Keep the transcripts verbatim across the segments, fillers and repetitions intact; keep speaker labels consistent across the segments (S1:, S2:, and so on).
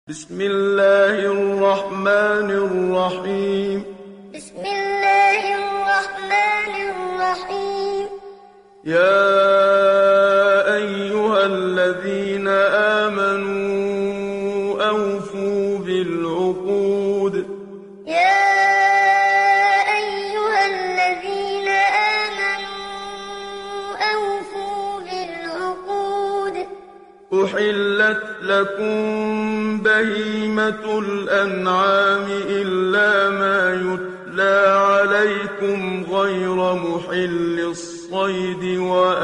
S1: بسم الله الرحمن الرحيم
S2: بسم الله الرحمن الرحيم
S1: يا أيها الذين آمنوا أوفوا بالعقود
S2: يا أيها الذين آمنوا أوفوا بالعقود
S1: أحلت لكم بهيمة الأنعام إلا ما يتلى عليكم غير محل الصيد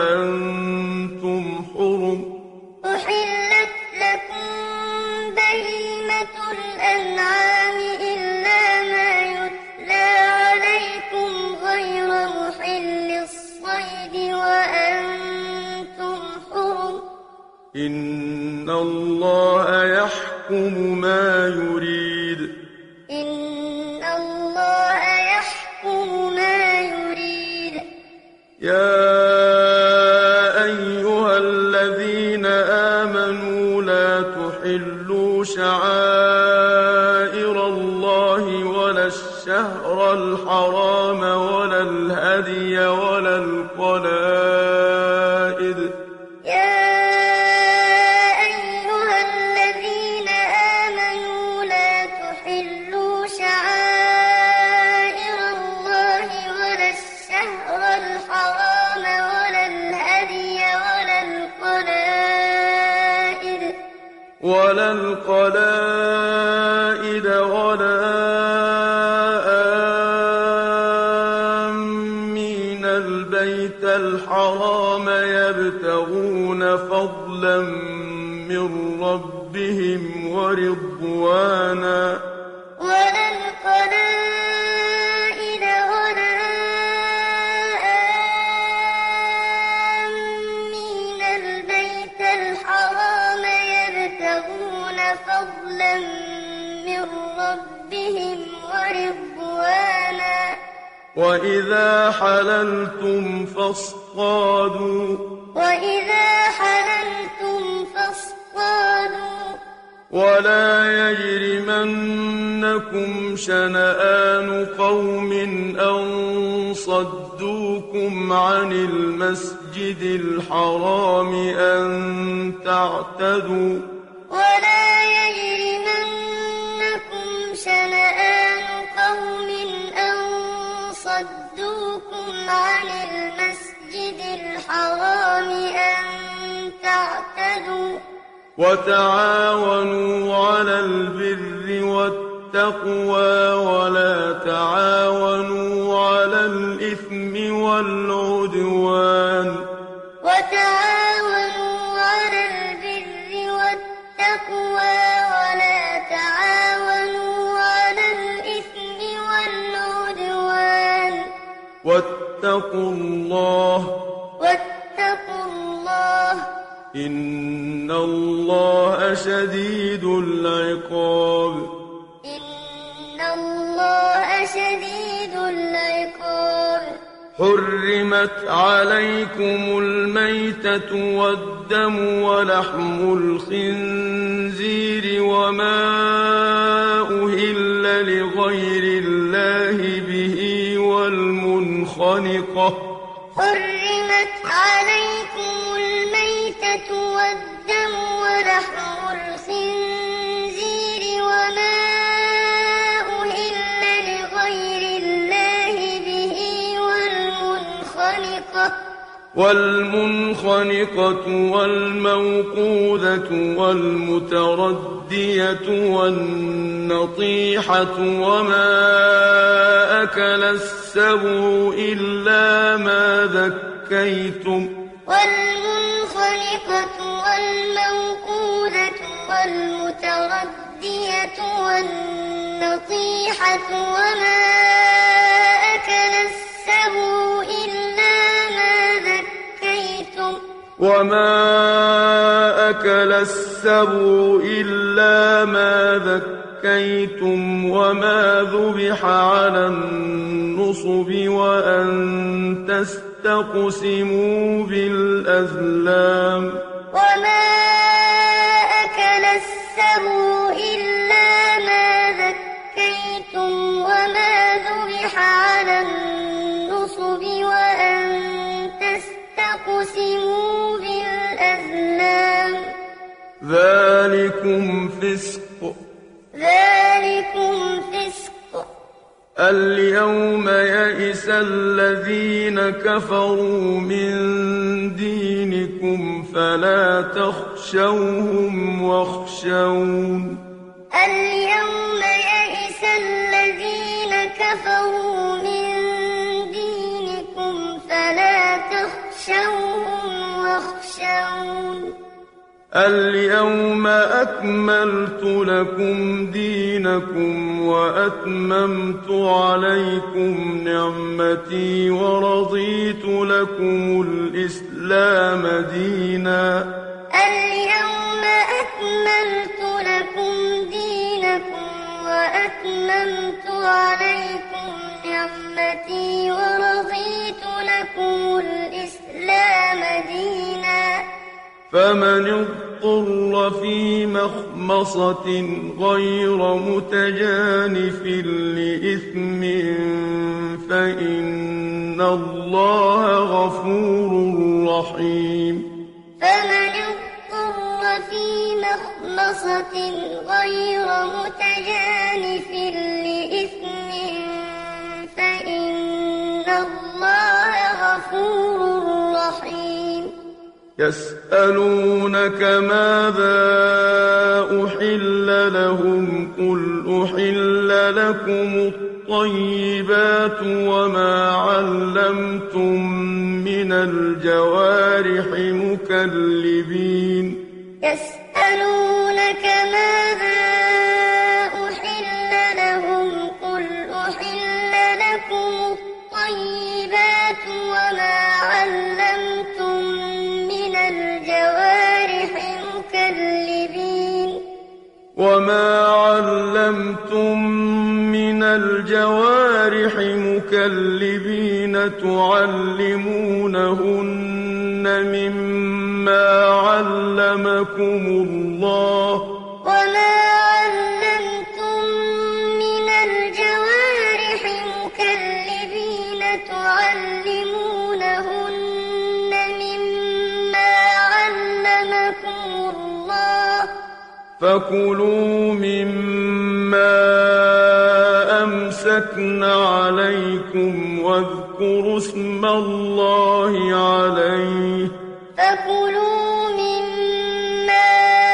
S1: وأنتم حرم
S2: أحلت لكم بهيمة الأنعام إلا ما يتلى عليكم غير محل الصيد وأنتم حرم
S1: إن الله يحكم ما يريد
S2: إن الله يحكم ما يريد
S1: يا أيها الذين آمنوا لا تحلوا شعائر الله ولا الشهر الحرام ولا الهدي ولا القلائد
S2: يا أيها الذين آمنوا لا تحلوا شعائر الله ولا الشهر الحرام ولا الهدي ولا القلائد
S1: ولا القلائد ولا آمين البيت الحرام يبتغون فضلا من ربهم ورضوانا
S2: ولا القلائد ولا آمين البيت الحرام يبتغون فضلا من ربهم ورضوانا
S1: وإذا حللتم فاصطادوا
S2: وإذا حللتم فاصطادوا
S1: ولا يجرمنكم شنآن قوم أن صدوكم عن المسجد الحرام أن تعتدوا
S2: ولا يجرمنكم شنآن قوم أن صدوكم عن المسجد الحرام أن تعتدوا
S1: وتعاونوا على البر والتقوى ولا تعاونوا على الإثم والعدوان
S2: وتعاونوا على البر والتقوى ولا تعاونوا على الإثم والعدوان
S1: واتقوا الله
S2: واتقوا الله
S1: إن الله شديد العقاب
S2: إن الله شديد العقاب
S1: حرمت عليكم الميتة والدم ولحم الخنزير وما أهل لغير الله به والمنخنقة
S2: حرمت عليكم الميتة والدم ولحم الخنزير وما أهل لغير الله به والمنخنقة
S1: والمنخنقة والموقوذة والمتردية والنطيحة وما أكل السبع إلا ما ذكيتم
S2: والمنخنقة والموقوذة والمتردية والنطيحة وما أكل السبع إلا ما ذكيتم
S1: وما أكل السبع إلا ما ذكيتم وما ذبح على النصب وأن تستقسموا بالأزلام
S2: وما أكل السبع إلا ما ذكيتم وما ذبح على النصب وأن تستقسموا بالأزلام
S1: ذلكم فسق
S2: ذلكم فسق
S1: اليوم يئس الذين كفروا من دينكم فلا تخشوهم واخشون
S2: اليوم يئس الذين كفروا من دينكم فلا تخشوهم واخشون
S1: اليوم أكملت لكم دينكم وأتممت عليكم نعمتي ورضيت لكم الإسلام دينا
S2: اليوم أكملت لكم دينكم وأتممت عليكم نعمتي ورضيت لكم الإسلام دينا
S1: فمن اضطر في مخمصة غير متجانف لإثم فإن الله غفور رحيم
S2: فمن اضطر في مخمصة غير متجانف لإثم فإن الله غفور رحيم
S1: يسألونك ماذا أحل لهم قل أحل لكم الطيبات وما علمتم من الجوارح مكلبين
S2: يسألونك ماذا أحل لهم قل أحل لكم الطيبات وما علمتم من الجوارح مكلبين
S1: وما علمتم من الجوارح مكلبين تعلمونهن مما علمكم الله
S2: وما علمتم من الجوارح مكلبين تعلمونهن مما علمكم الله
S1: فكلوا مما أمسكن عليكم واذكروا اسم الله عليه
S2: فكلوا مما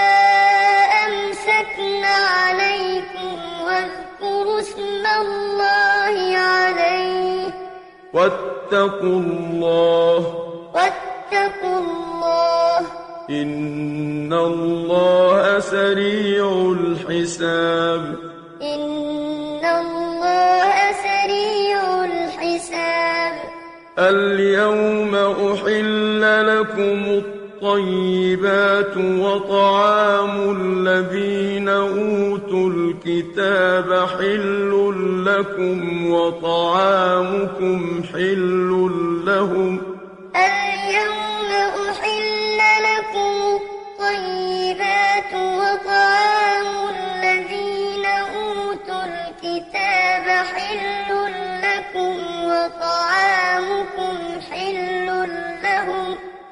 S2: أمسكن عليكم واذكروا اسم الله عليه
S1: واتقوا الله
S2: واتقوا الله
S1: إن الله سريع الحساب
S2: إن الله سريع الحساب
S1: اليوم أحل لكم الطيبات وطعام الذين أوتوا الكتاب حل لكم وطعامكم حل لهم
S2: اليوم أحل لكم الطيبات وطعام الذين أوتوا الكتاب حل لكم وطعامكم حل لهم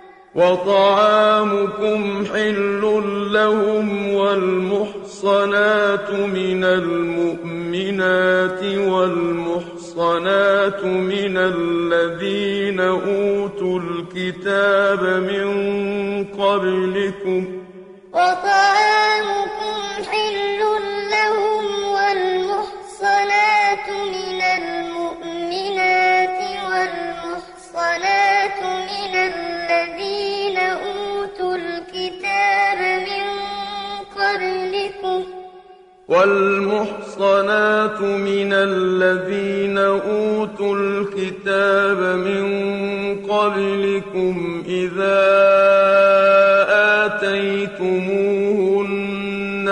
S1: وطعامكم حل لهم والمحصنات من المؤمنات والمحصنات من الذين أوتوا الكتاب من قبلكم
S2: وطعامكم حل لهم والمحصنات من المؤمنات والمحصنات من الذين أوتوا الكتاب من قبلكم
S1: والمحصنات من الذين أوتوا الكتاب من قبلكم إذا آتيتموهن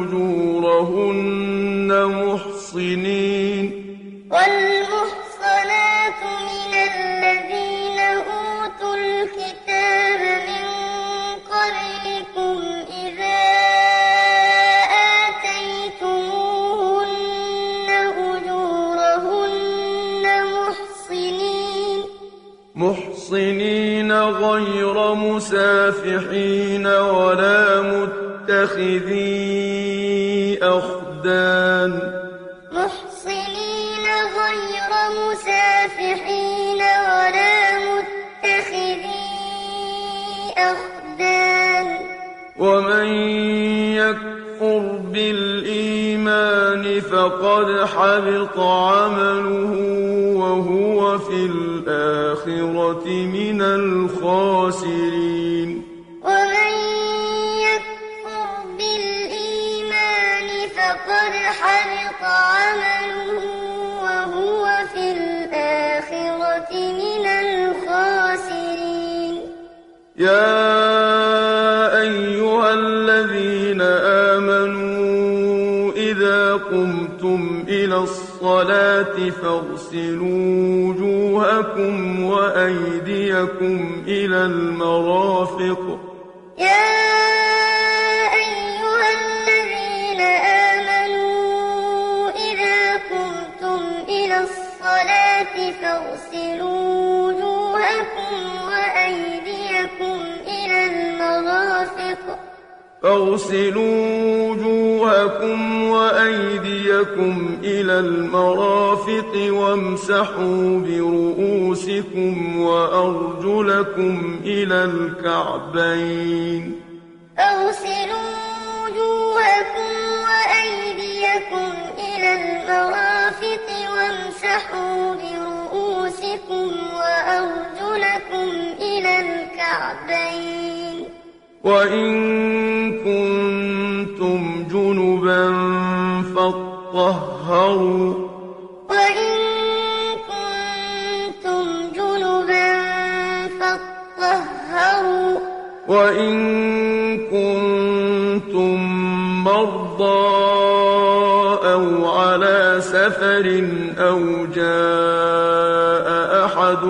S1: أجورهن محصنين
S2: والمحصنات من الذين أوتوا الكتاب من قبلكم إذا
S1: مسافحين ولا متخذي أخدان
S2: محصنين غير مسافحين ولا متخذي أخدان
S1: ومن يكفر بالإيمان فقد حبط عمله وهو في الآخرة من الخاسرين
S2: ومن يكفر بالإيمان فقد حبط عمله وهو في الآخرة من الخاسرين
S1: يا أيها الذين آمنوا إذا قمتم إلى الصلاة فاغسلوا وجوهكم وأيديكم إلى المرافق
S2: يا أيها الذين آمنوا إذا قمتم إلى الصلاة فاغسلوا وجوهكم وأيديكم إلى المرافق
S1: فاغسلوا وجوهكم وأيديكم إلى المرافق وامسحوا برؤوسكم وأرجلكم إلى الكعبين
S2: فاغسلوا وجوهكم وأيديكم إلى المرافق وامسحوا برؤوسكم وأرجلكم إلى الكعبين
S1: وإن كنتم جنبا فاطهروا
S2: وإن كنتم جنبا فاطهروا
S1: وإن كنتم مرضى أو على سفر أو جاء أحد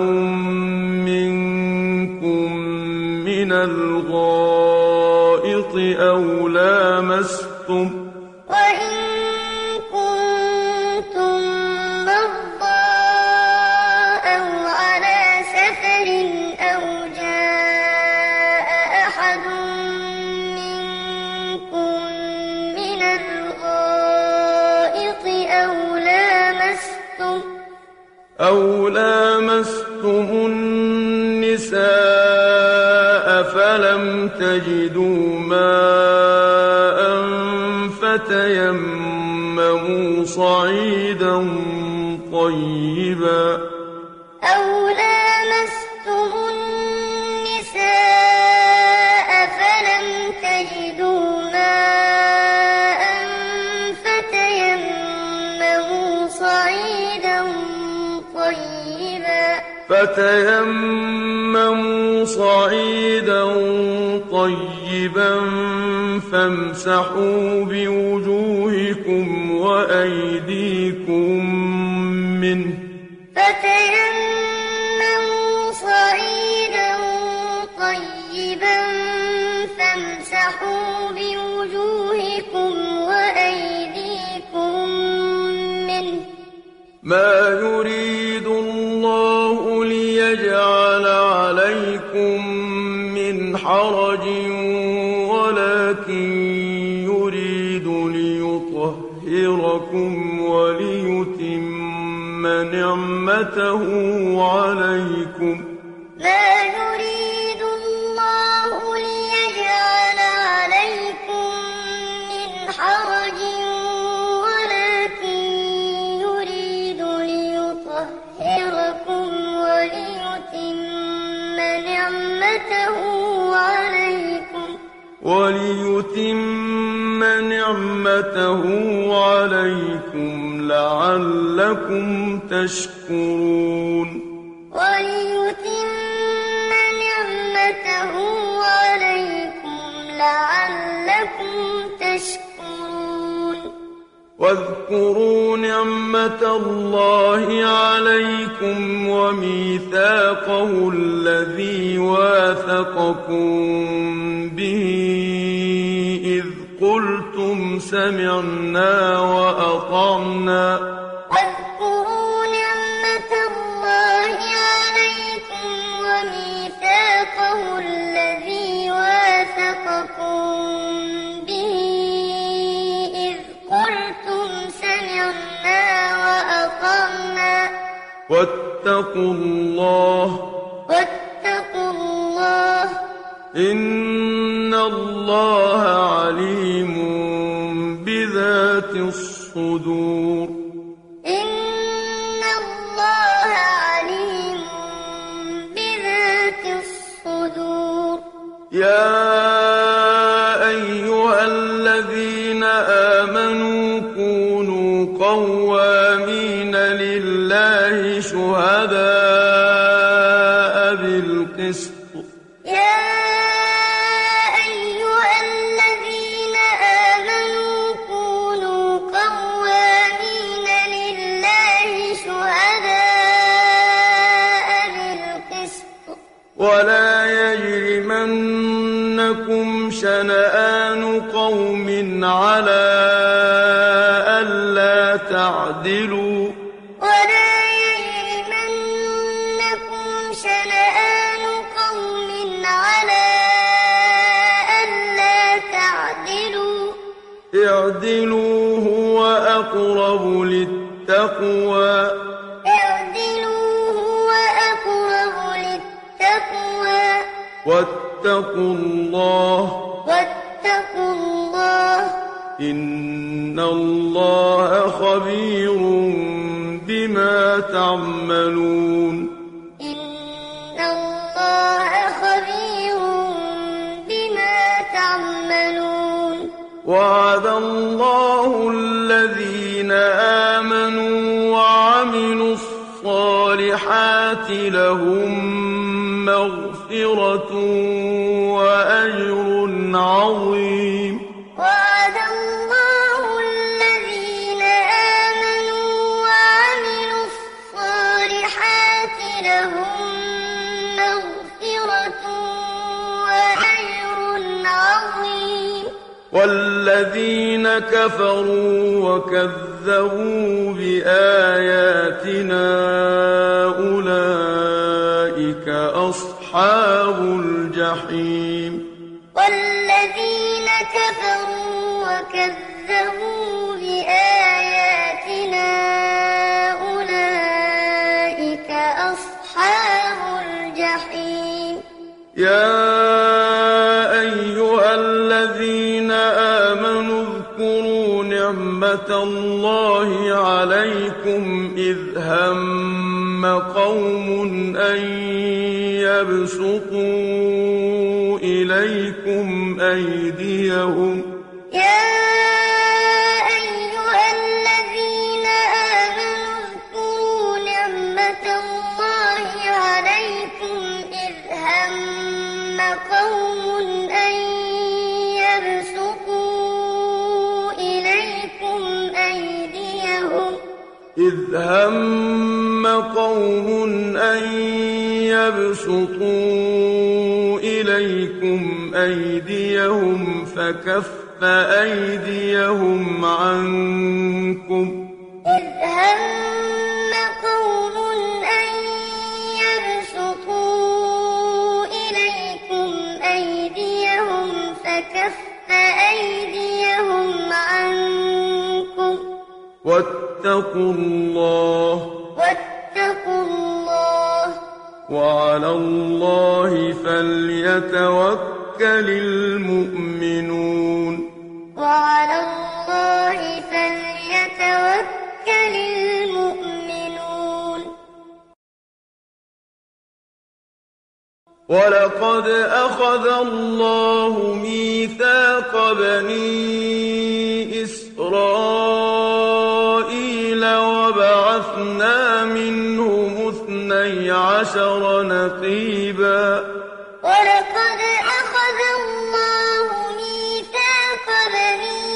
S1: منكم من الغائط أو لامستم
S2: وإن كنتم مرضى أو على سفر أو جاء أحد منكم من الغائط أو لامستم
S1: أو لامستم النساء فلم تجدوا ماء فتيمموا صعيدا طيبا
S2: أو لامستم النساء فلم تجدوا ماء فتيمموا صعيدا طيبا
S1: فتيمموا صعيدا طيبا فامسحوا بوجوهكم وأيديكم منه
S2: فتيمموا صعيدا طيبا فامسحوا بوجوهكم وأيديكم منه
S1: ما يريد الله ليجعل عليكم من حرج ولكن يريد ليطهركم وليتم نعمته عليكم
S2: ما يريد الله ليجعل عليكم من حرج ولكن يريد ليطهركم وليتم نعمته عليكم
S1: وليتم نعمته عليكم لعلكم تشكرون
S2: وليتم نعمته عليكم لعلكم تشكرون
S1: واذكروا نعمة الله عليكم وميثاقه الذي واثقكم به إذ قلتم سمعنا وأطعنا
S2: واذكروا نعمة الله عليكم وميثاقه الذي
S1: واتقوا الله
S2: واتقوا الله
S1: إن الله عليم بذات الصدور
S2: إن الله عليم بذات الصدور
S1: يا أيها الذين آمنوا كونوا قوامين لله شهداء بالقسط
S2: يا أيها الذين آمنوا كونوا قوامين لله شهداء بالقسط
S1: ولا يجرمنكم شنآن قوم على ألا تعدلوا
S2: ولا يجرمنكم شنآن قوم على ألا تعدلوا
S1: اعدلوا هو أقرب للتقوى
S2: اعدلوا هو أقرب للتقوى
S1: واتقوا الله
S2: واتقوا الله
S1: إن الله خبير بما تعملون
S2: إن الله خبير بما تعملون
S1: وعد الله الذين آمنوا وعملوا الصالحات لهم مغفرة وأجر عظيم
S2: وعد الله الذين آمنوا وعملوا الصالحات لهم مغفرة وأجر عظيم
S1: والذين كفروا وكذبوا بآياتنا أولئك أصحاب الجحيم
S2: والذين كفروا وكذبوا بآياتنا أولئك أصحاب الجحيم
S1: يا أيها الذين آمنوا اذكروا نعمة الله عليكم إذ هم قوم أن يبسطوا إليكم أيديهم
S2: يا أيها الذين آمنوا اذكروا نعمة الله عليكم إذ هم قوم أن يبسطوا إليكم أيديهم
S1: إذ هم قوم أن يبسطوا إليكم أيديهم فكف أيديهم عنكم
S2: إذ هم قوم أن يبسطوا إليكم أيديهم فكف أيديهم عنكم
S1: واتقوا الله
S2: واتقوا الله
S1: وعلى الله فليتوكل المؤمنون
S2: وعلى الله فليتوكل المؤمنون
S1: ولقد أخذ الله ميثاق بني إسرائيل وبعثنا منهم اثني عشر نقيبا
S2: ولقد أخذ الله ميثاق بني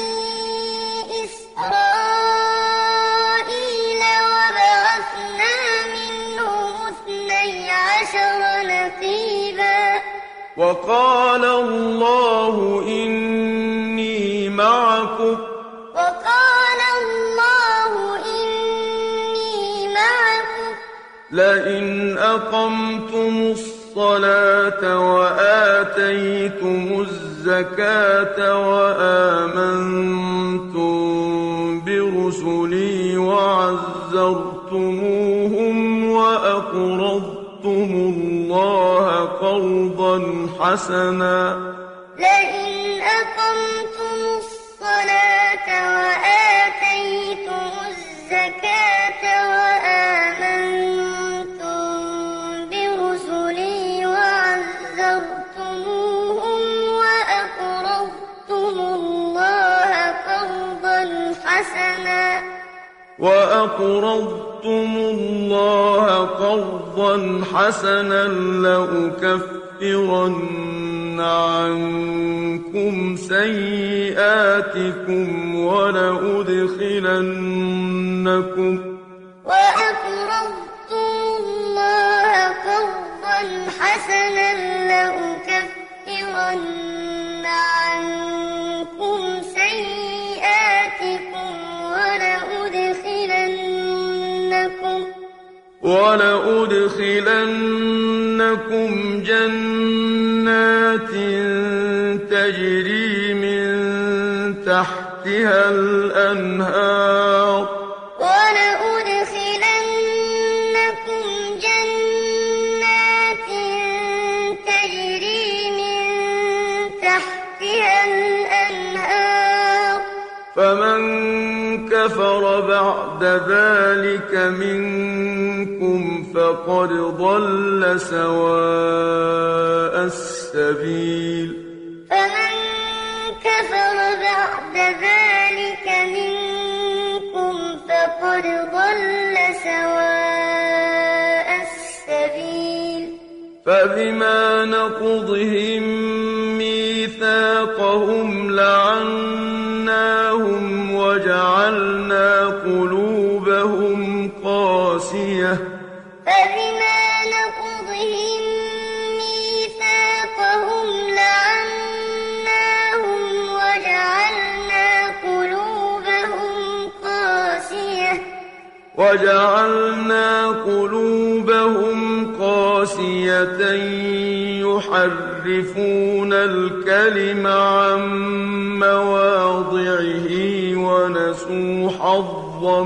S2: إسرائيل وبعثنا منهم اثني عشر نقيبا
S1: وقال الله إني معكم
S2: وقال الله إني معكم
S1: لئن أقمتم الصلاة وآتيتم الزكاة وآمنتم برسلي وعزرتموهم حسنا
S2: لئن أقمتم الصلاة وآتيتم الزكاة وآمنتم برسلي وعزرتموهم وأقرضتم الله قرضا حسنا
S1: وأقرضتم الله قرضا حسنا لأكفرن عنكم سيئاتكم ولأدخلنكم
S2: وأقرضتم الله قرضا حسنا لأكفرن عنكم سيئاتكم ولأدخلنكم
S1: ولأدخلنكم جنات تجري من تحتها الأنهار
S2: ولأدخلنكم جنات تجري من تحتها الأنهار
S1: فمن كفر بعد ذلك منكم فقد ضل سواء السبيل
S2: فمن كفر بعد ذلك منكم فقد ضل سواء السبيل
S1: فبما نقضهم ميثاقهم لعناهم وجعلنا قلوبهم قاسية
S2: فبما نقضهم ميثاقهم لعناهم وجعلنا قلوبهم قاسية
S1: وجعلنا قلوبهم قاسية يحرفون الكلم عن مواضعه ونسوا حظا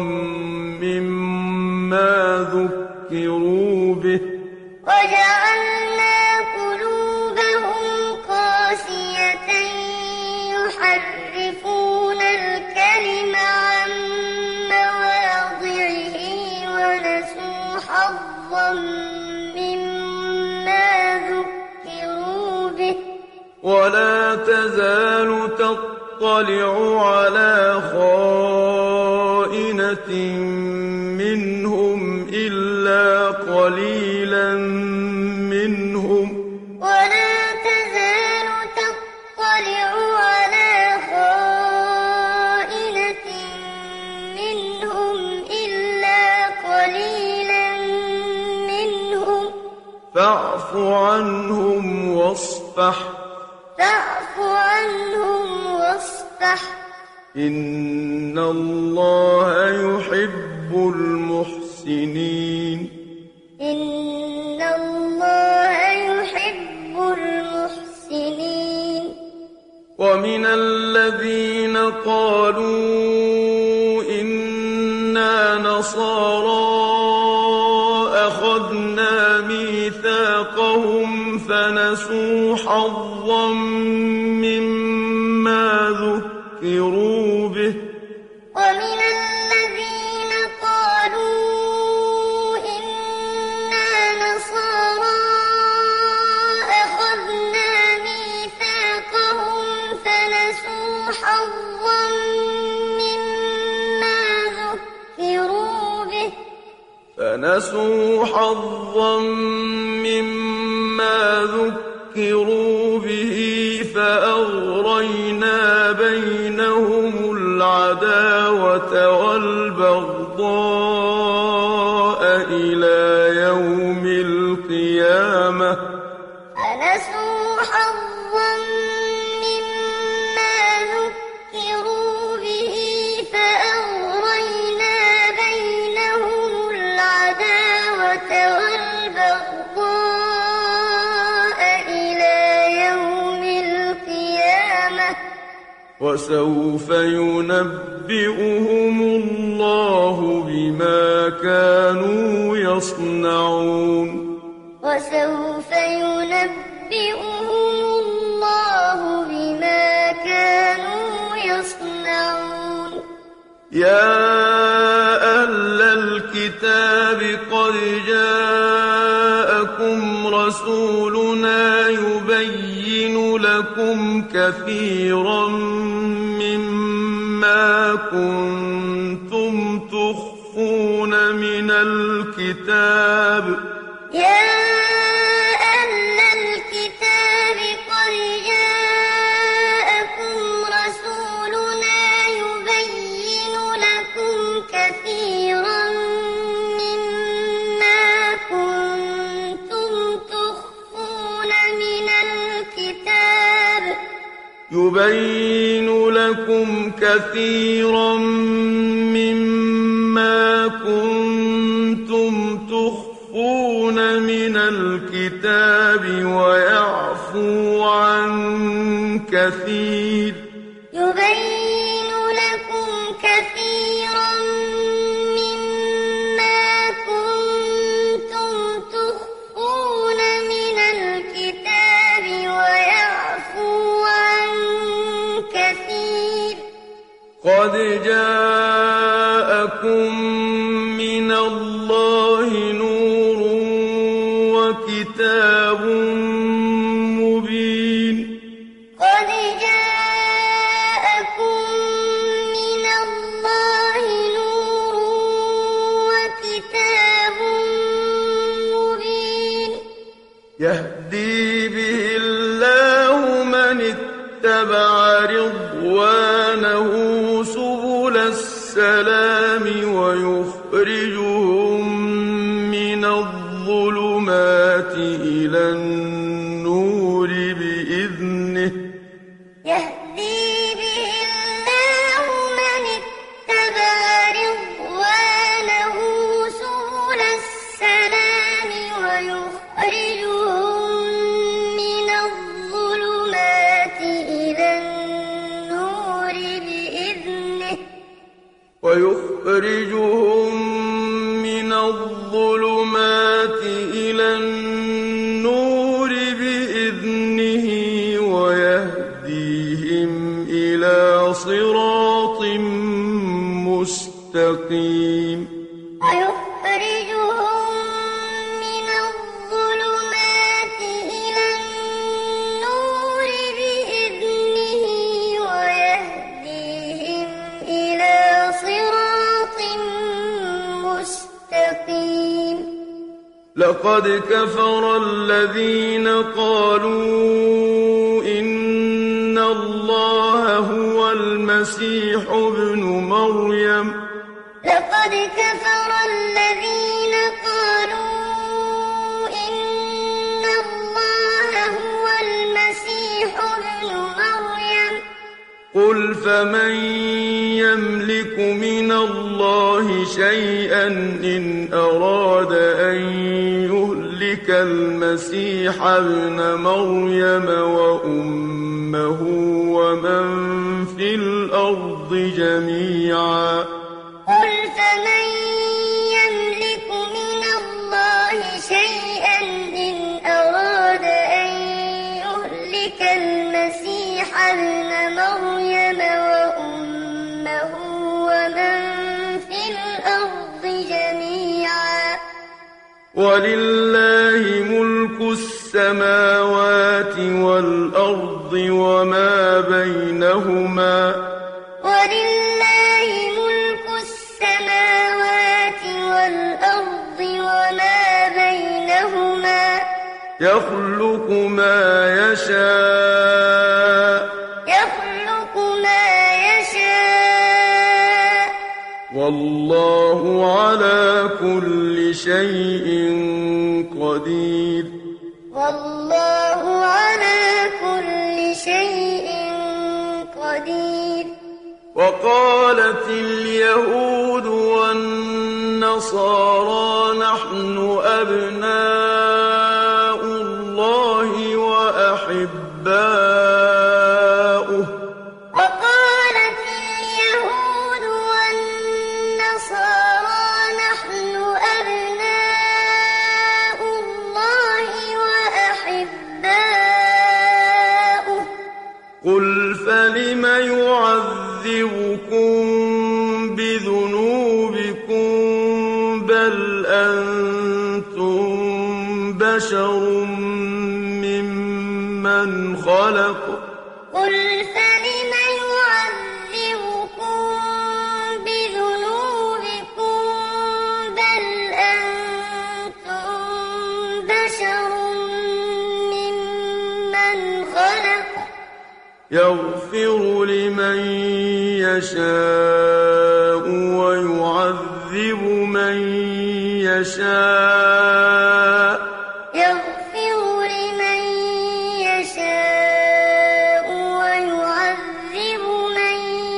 S1: مما ذكروا به
S2: وجعلنا قلوبهم قاسية يحرفون الكلم عن مواضعه ونسوا حظا مما ذكروا به
S1: ولا تزال تطلع على خائنة منهم إلا قليلا منهم
S2: ولا تزال تطلع على خائنة منهم إلا قليلا منهم
S1: فاعف عنهم واصفح
S2: فاعف عنهم واصفح
S1: إن الله يحب المحسنين
S2: إن الله يحب المحسنين
S1: ومن الذين قالوا إنا نصارى أخذنا ميثاقهم فنسوا حظا مما ذكروا به
S2: ومن الذين قالوا إنا نصارى أخذنا ميثاقهم فنسوا حظا مما ذكروا به
S1: فنسوا حظا مما ذكروا به فأغرينا بينهم العداوة والبغضاء إلى يوم القيامة
S2: فنسوا حظا مما ذكروا به فأغرينا بينهم العداوة والبغضاء إلى يوم القيامة
S1: وسوف ينبئهم الله بما كانوا يصنعون
S2: وسوف ينبئهم يسمعون
S1: يا أهل الكتاب قد جاءكم رسولنا يبين لكم كثيرا مما كنتم تخفون من الكتاب
S2: يا أهل الكتاب قد جاءكم رسولنا يبين لكم كثيرا مما كنتم تخفون من الكتاب
S1: يبين لكم كثيرا مما كنتم تخفون من الكتاب ويعفو عن كثير
S2: يبين لكم كثيرا مما كنتم تخفون من الكتاب ويعفو عن كثير
S1: قد جاءكم من الله نور وكتاب مبين
S2: قد جاءكم من الله نور وكتاب مبين
S1: يهدي به الله من اتبع رضوانه سبل السلام ويخرجهم من الظلمات إلى النور بإذنه
S2: يهدي به الله من اتبع رضوانه سبل السلام ويخرجهم من الظلمات إلى النور بإذنه
S1: ويخرجهم من الظلمات إلى النور بإذنه ويهديهم إلى صراط مستقيم
S2: ويخرجهم من الظلمات إلى النور بإذنه ويهديهم إلى صراط مستقيم
S1: لقد كفر الذين قالوا إن الله هو المسيح ابن مريم
S2: لقد كفر الذين قالوا إن الله هو المسيح ابن مريم
S1: قل فمن يملك من الله شيئا إن أراد أن يهلك المسيح ابن مريم وأمه ومن في الأرض جميعا
S2: قل فمن يملك من الله شيئا إن أراد أن يهلك المسيح ابن مريم وأمه ومن في الأرض جميعا
S1: ولله ملك السماوات والأرض وما بينهما
S2: ولله ملك السماوات والأرض وما بينهما
S1: يخلق ما يشاء
S2: يخلق ما يشاء
S1: والله على كل شيء قدير
S2: والله على كل شيء قدير
S1: وقالت اليهود والنصارى نحن أبناء الله وأحباؤه
S2: وقالت اليهود والنصارى نحن أبناء الله وأحباؤه
S1: قل فلم يعذبكم يعذبكم بذنوبكم بل أنتم بشر ممن خلق
S2: قل فلم يعذبكم بذنوبكم بل أنتم بشر ممن خلق
S1: يغفر لمن يشاء ويعذب من يشاء
S2: يغفر لمن يشاء ويعذب من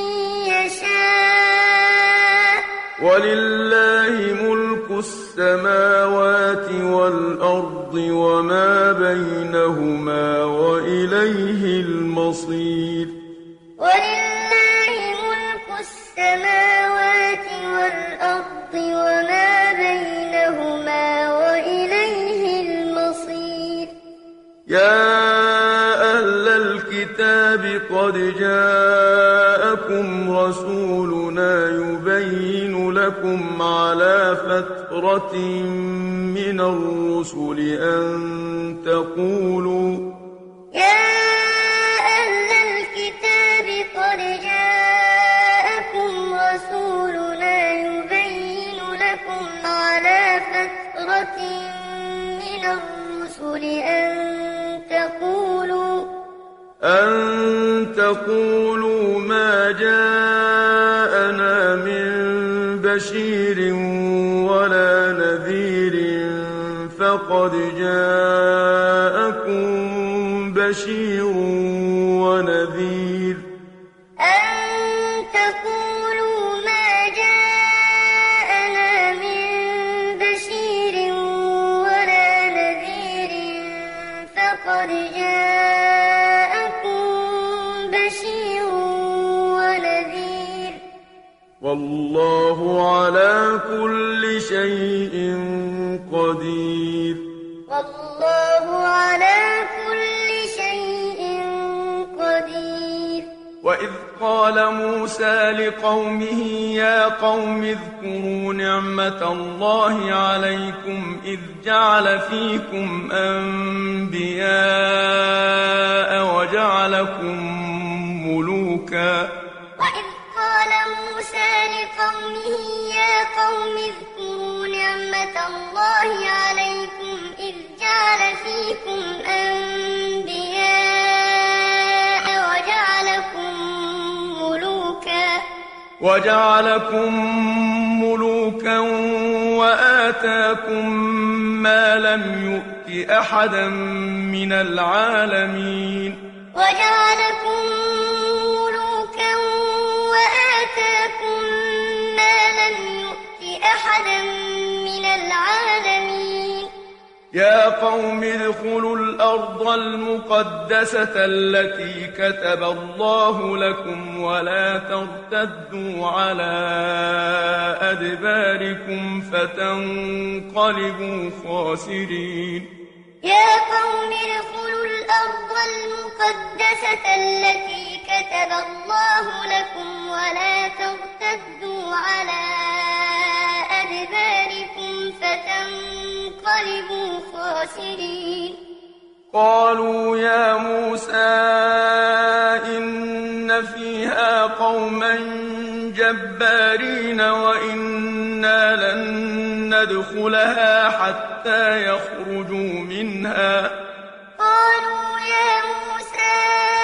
S2: يشاء
S1: ولله ملك السماوات والأرض وما بينهما وإليه المصير
S2: ولله ملك السماوات والأرض وما بينهما وإليه المصير
S1: يا أهل الكتاب قد جاءكم رسولنا يبين لكم على فترة من الرسل أن تقولوا
S2: يا أهل الكتاب قد جاءكم رسولنا يبين لكم على فترة من الرسل أن تقولوا
S1: أن تقولوا ما جاءنا من بشير ولا نذير فقد جاءكم بشير ونذير
S2: أن تقولوا ما جاءنا من بشير ولا نذير فقد جاءكم بشير ونذير
S1: والله على كل شيء قدير
S2: والله على كل شيء قدير
S1: وإذ قال موسى لقومه يا قوم اذكروا نعمة الله عليكم إذ جعل فيكم أنبياء وجعلكم ملوكا
S2: وإذ قال موسى لقومه يا قوم اذكروا نعمة الله عليكم إذ جعل فيكم أنبياء وجعلكم ملوكا
S1: وجعلكم ملوكا وآتاكم ما لم يؤت أحدا من العالمين
S2: وجعلكم ملوكا وآتاكم ما لم يؤت أحدا من العالمين
S1: يا قوم ادخلوا الأرض المقدسة التي كتب الله لكم ولا ترتدوا على أدباركم فتنقلبوا خاسرين
S2: يا قوم ادخلوا الأرض المقدسة التي كتب الله لكم ولا ترتدوا على أدباركم فتنقلبوا خاسرين
S1: قالوا يا موسى إن فيها قوما جبارين وإنا لن ندخلها حتى يخرجوا منها
S2: قالوا يا موسى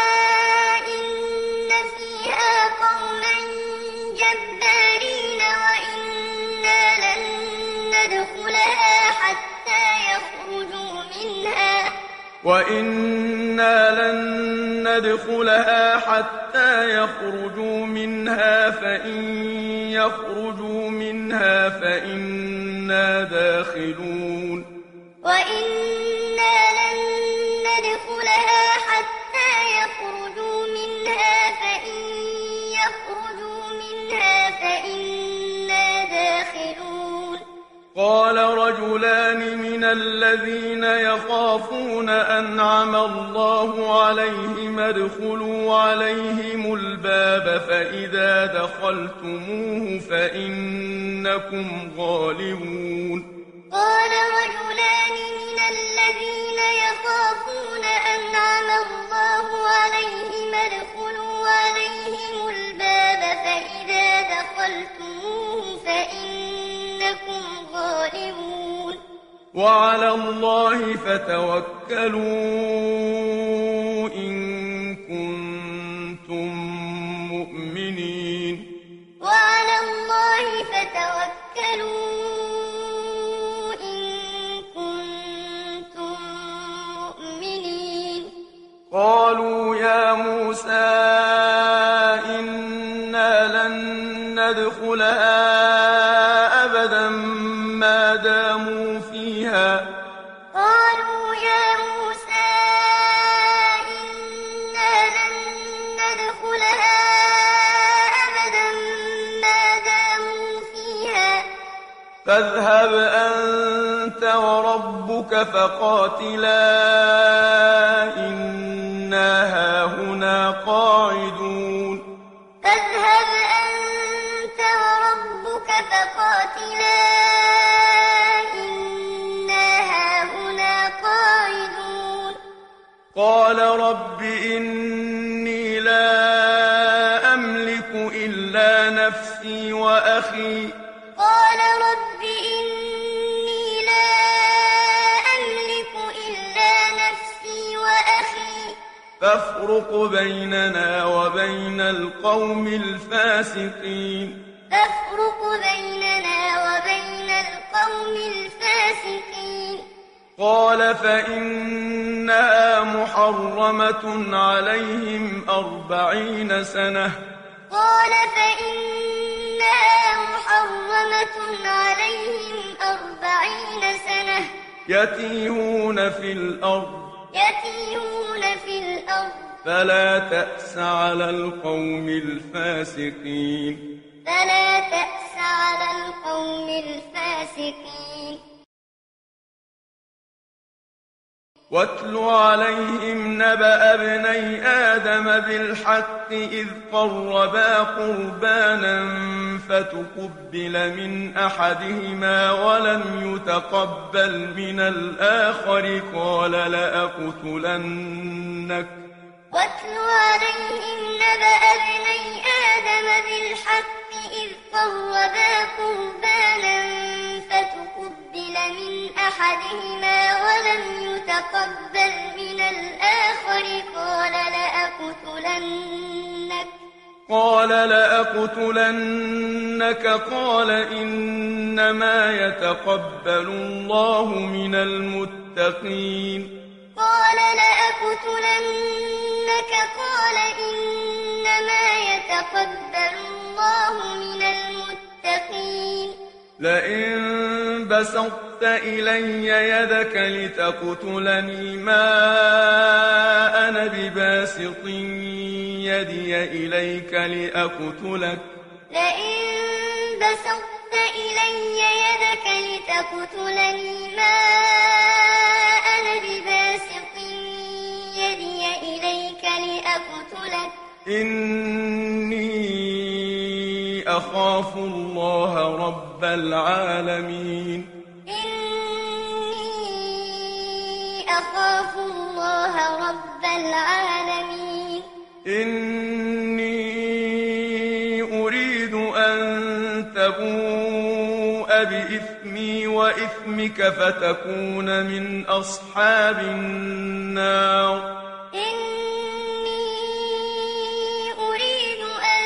S2: إن فيها قوما جبارين وإنا لن ندخلها حتى يخرجوا منها
S1: وإنا لن ندخلها حتى يخرجوا منها فإن يخرجوا منها فإنا داخلون
S2: وإنا لن ندخلها حتى يخرجوا منها فإن يخرجوا منها فإنا داخلون
S1: قال رجلان من الذين يخافون أنعم الله عليهم ادخلوا عليهم الباب فإذا دخلتموه فإنكم غالبون
S2: قال رجلان من الذين يخافون أنعم الله عليهم ادخلوا عليهم الباب فإذا دخلتموه فإنكم غالبون
S1: وعلى الله فتوكلوا إن كنتم مؤمنين
S2: وعلى الله فتوكلوا إن كنتم مؤمنين
S1: قالوا يا موسى إنا لن ندخلها أبدا ما داموا فيها
S2: قالوا يا موسى إنا لن ندخلها أبدا ما داموا فيها
S1: فاذهب أنت وربك فقاتلا إنا هاهنا قاعدون
S2: فاذهب أنت وربك فقاتلا إنا هاهنا قاعدون
S1: قال رب إني لا أملك إلا نفسي وأخي
S2: قال رب إني لا أملك إلا نفسي وأخي
S1: فافرق بيننا وبين القوم الفاسقين
S2: فافرق بيننا وبين القوم الفاسقين
S1: قال فإنها محرمة عليهم أربعين سنة
S2: قال فإنها محرمة عليهم أربعين سنة
S1: يتيهون في الأرض
S2: يتيهون في الأرض
S1: فلا تأس على القوم الفاسقين
S2: فلا تأس على القوم الفاسقين
S1: واتل عليهم نبأ ابني آدم بالحق إذ قربا قربانا فتقبل من أحدهما ولم يتقبل من الآخر قال لأقتلنك
S2: واتل عليهم نبأ ابني آدم بالحق إذ قربا قربانا فتقبل من أحدهما ولم يتقبل من الآخر قال لأقتلنك
S1: قال لأقتلنك قال إنما يتقبل الله من المتقين
S2: قال لأقتلنك قال إنما يتقبل الله من المتقين
S1: لئن بسطت إلي يدك لتقتلني ما أنا بباسط يدي إليك لأقتلك
S2: لئن بسطت إلي يدك لتقتلني ما أنا بباسط يدي إليك لأقتلك
S1: إني أخاف الله رب العالمين
S2: إني أخاف الله رب العالمين
S1: إني أريد أن تبوء بإثمي وإثمك فتكون من أصحاب النار
S2: إني أريد أن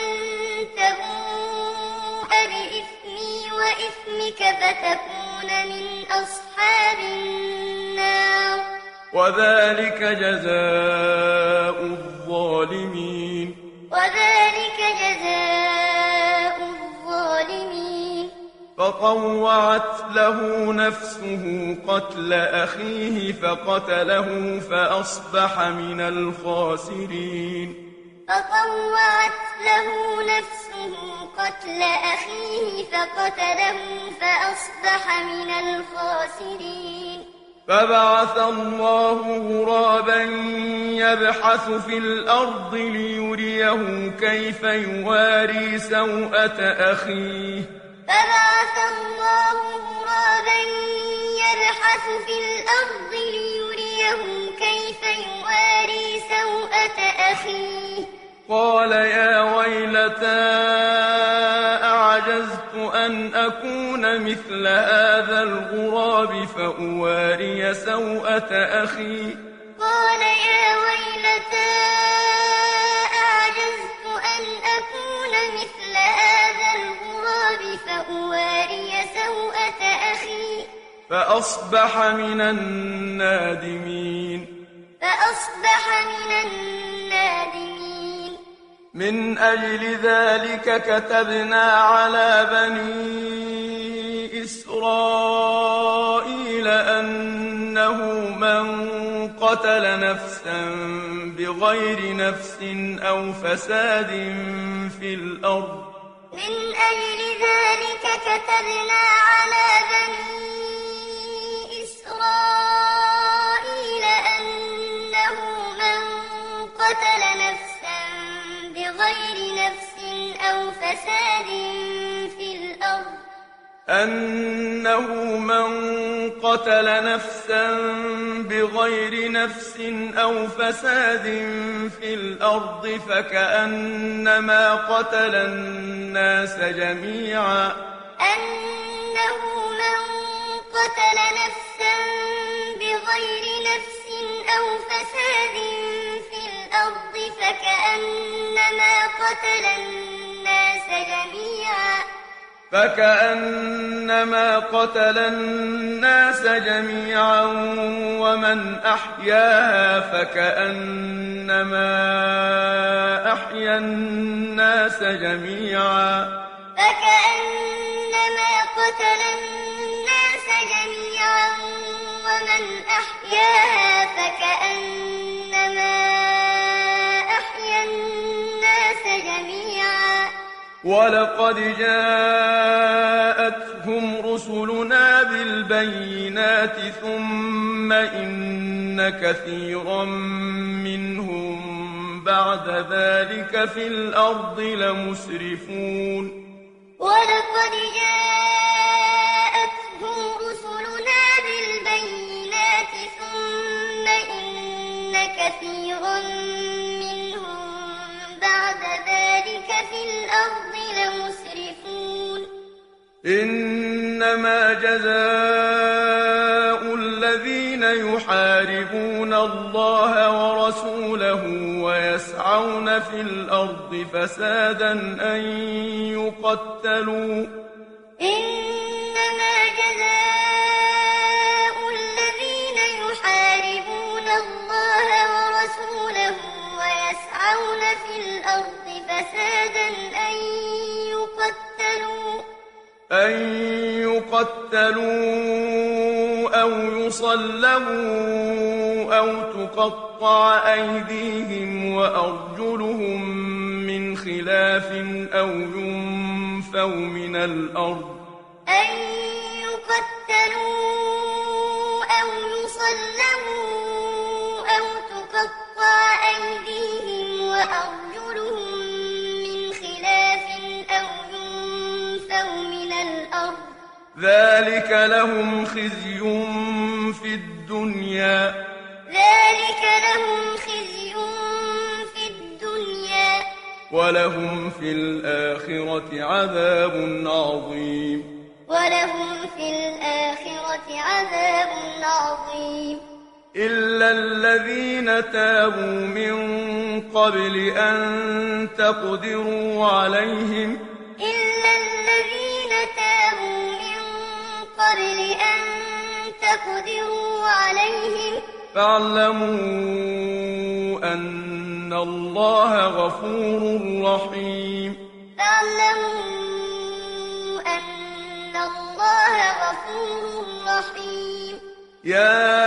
S2: تبوء بإثمي وإثمك فتكون من أصحاب النار
S1: وذلك جزاء الظالمين
S2: وذلك جزاء الظالمين
S1: فطوعت له نفسه قتل أخيه فقتله فأصبح من الخاسرين
S2: فطوعت له نفسه قتل أخيه فقتله فأصبح من الخاسرين
S1: فبعث الله غرابا يبحث في الأرض ليريه كيف يواري سوءة أخيه
S2: فبعث الله غرابا يبحث في الأرض ليريه كيف يواري سوءة أخيه
S1: قال يا ويلتى أعجزت أن أكون مثل هذا الغراب فأواري سوءة أخي
S2: قال يا ويلتى أعجزت أن أكون مثل هذا الغراب فأواري سوءة أخي
S1: فأصبح من النادمين
S2: فأصبح من النادمين
S1: من أجل ذلك كتبنا على بني إسرائيل أنه من قتل نفسا بغير نفس أو فساد في الأرض
S2: من أجل ذلك كتبنا على بني إسرائيل أنه من قتل نفسا بغير نفس أو فساد في الأرض
S1: أنه من قتل نفسا بغير نفس أو فساد في الأرض فكأنما قتل الناس جميعا
S2: أنه من قتل نفسا بغير نفس أو فساد في الأرض فكأنما قتل الناس جميعا
S1: فكأنما قتل الناس جميعا ومن أحياها فكأنما أحيا الناس جميعا
S2: فكأنما قتل الناس جميعا ومن أحياها فكأنما أحيا الناس جميعا
S1: ولقد جاءتهم رسلنا بالبينات ثم إن كثيرا منهم بعد ذلك في الأرض لمسرفون
S2: ولقد جاءتهم رسلنا بالبينات ثم إن كثيرا منهم بعد ذلك في الأرض لمسرفون
S1: إنما جزاء الذين يحاربون الله ورسوله ويسعون في الأرض فسادا أن يقتلوا
S2: إنما جزاء الذين يحاربون الله ورسوله ويسعون في الأرض فسادا أن يقتلوا
S1: أن يقتلوا أو يصلبوا أو تقطع أيديهم وأرجلهم من خلاف أو ينفوا من الأرض
S2: أن يقتلوا أو يصلبوا أو تقطع أيديهم وأرجلهم من خلاف أو ينفوا من الأرض
S1: ذلك لهم خزي في الدنيا
S2: ذلك لهم خزي في الدنيا
S1: ولهم في الآخرة عذاب عظيم
S2: ولهم في الآخرة عذاب عظيم
S1: إلا الذين تابوا من قبل أن تقدروا عليهم
S2: إلا الذين تابوا من قبل أن تقدروا عليهم
S1: فاعلموا أن الله غفور رحيم
S2: فاعلموا أن الله غفور رحيم
S1: يا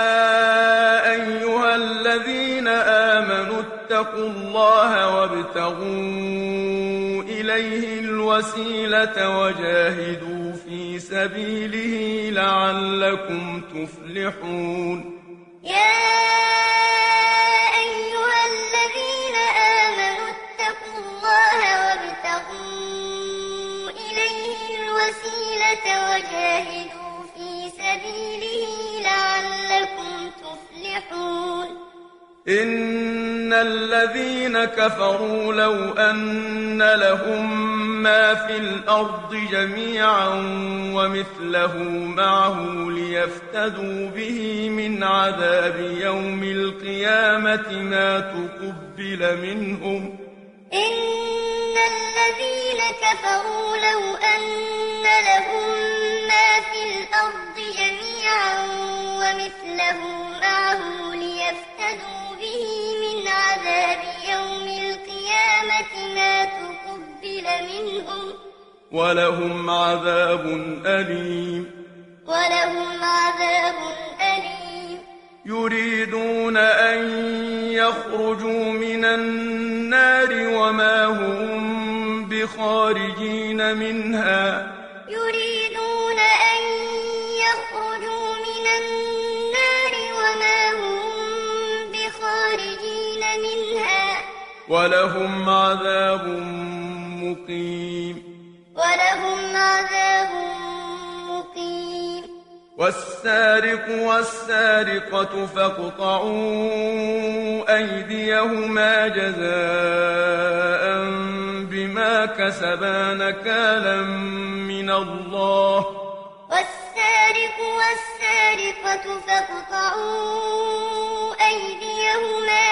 S1: أيها الذين آمنوا اتقوا الله وابتغوا إليه الوسيلة وجاهدوا في سبيله لعلكم تفلحون
S2: يا أيها الذين آمنوا اتقوا الله وابتغوا إليه الوسيلة وجاهدوا في سبيله لعلكم تفلحون
S1: إن الذين كفروا لو أن لهم ما في الأرض جميعا ومثله معه ليفتدوا به من عذاب يوم القيامة ما تقبل منهم
S2: إن الذين كفروا لو أن لهم ما في الأرض جميعا ومثله معه ليفتدوا به من عذاب يوم القيامة ما تقبل منهم
S1: ولهم عذاب أليم
S2: ولهم عذاب أليم
S1: يريدون أن يخرجوا من النار وما هم بخارجين منها
S2: يريدون أن يخرجوا من النار وما هم بخارجين منها
S1: ولهم عذاب مقيم
S2: ولهم عذاب مقيم
S1: والسارق والسارقة فاقطعوا أيديهما جزاء بما كسبا نكالا من الله
S2: والسارق والسارقة فاقطعوا أيديهما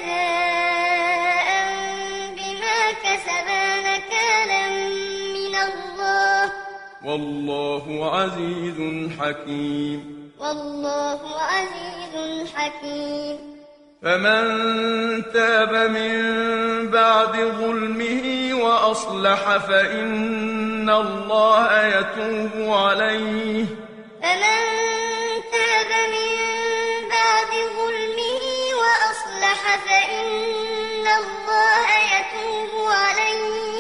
S2: جزاء بما كسبا نكالا من الله
S1: والله عزيز حكيم
S2: والله عزيز حكيم
S1: فمن تاب من بعد ظلمه وأصلح فإن الله يتوب عليه
S2: فمن تاب من بعد ظلمه وأصلح فإن الله يتوب عليه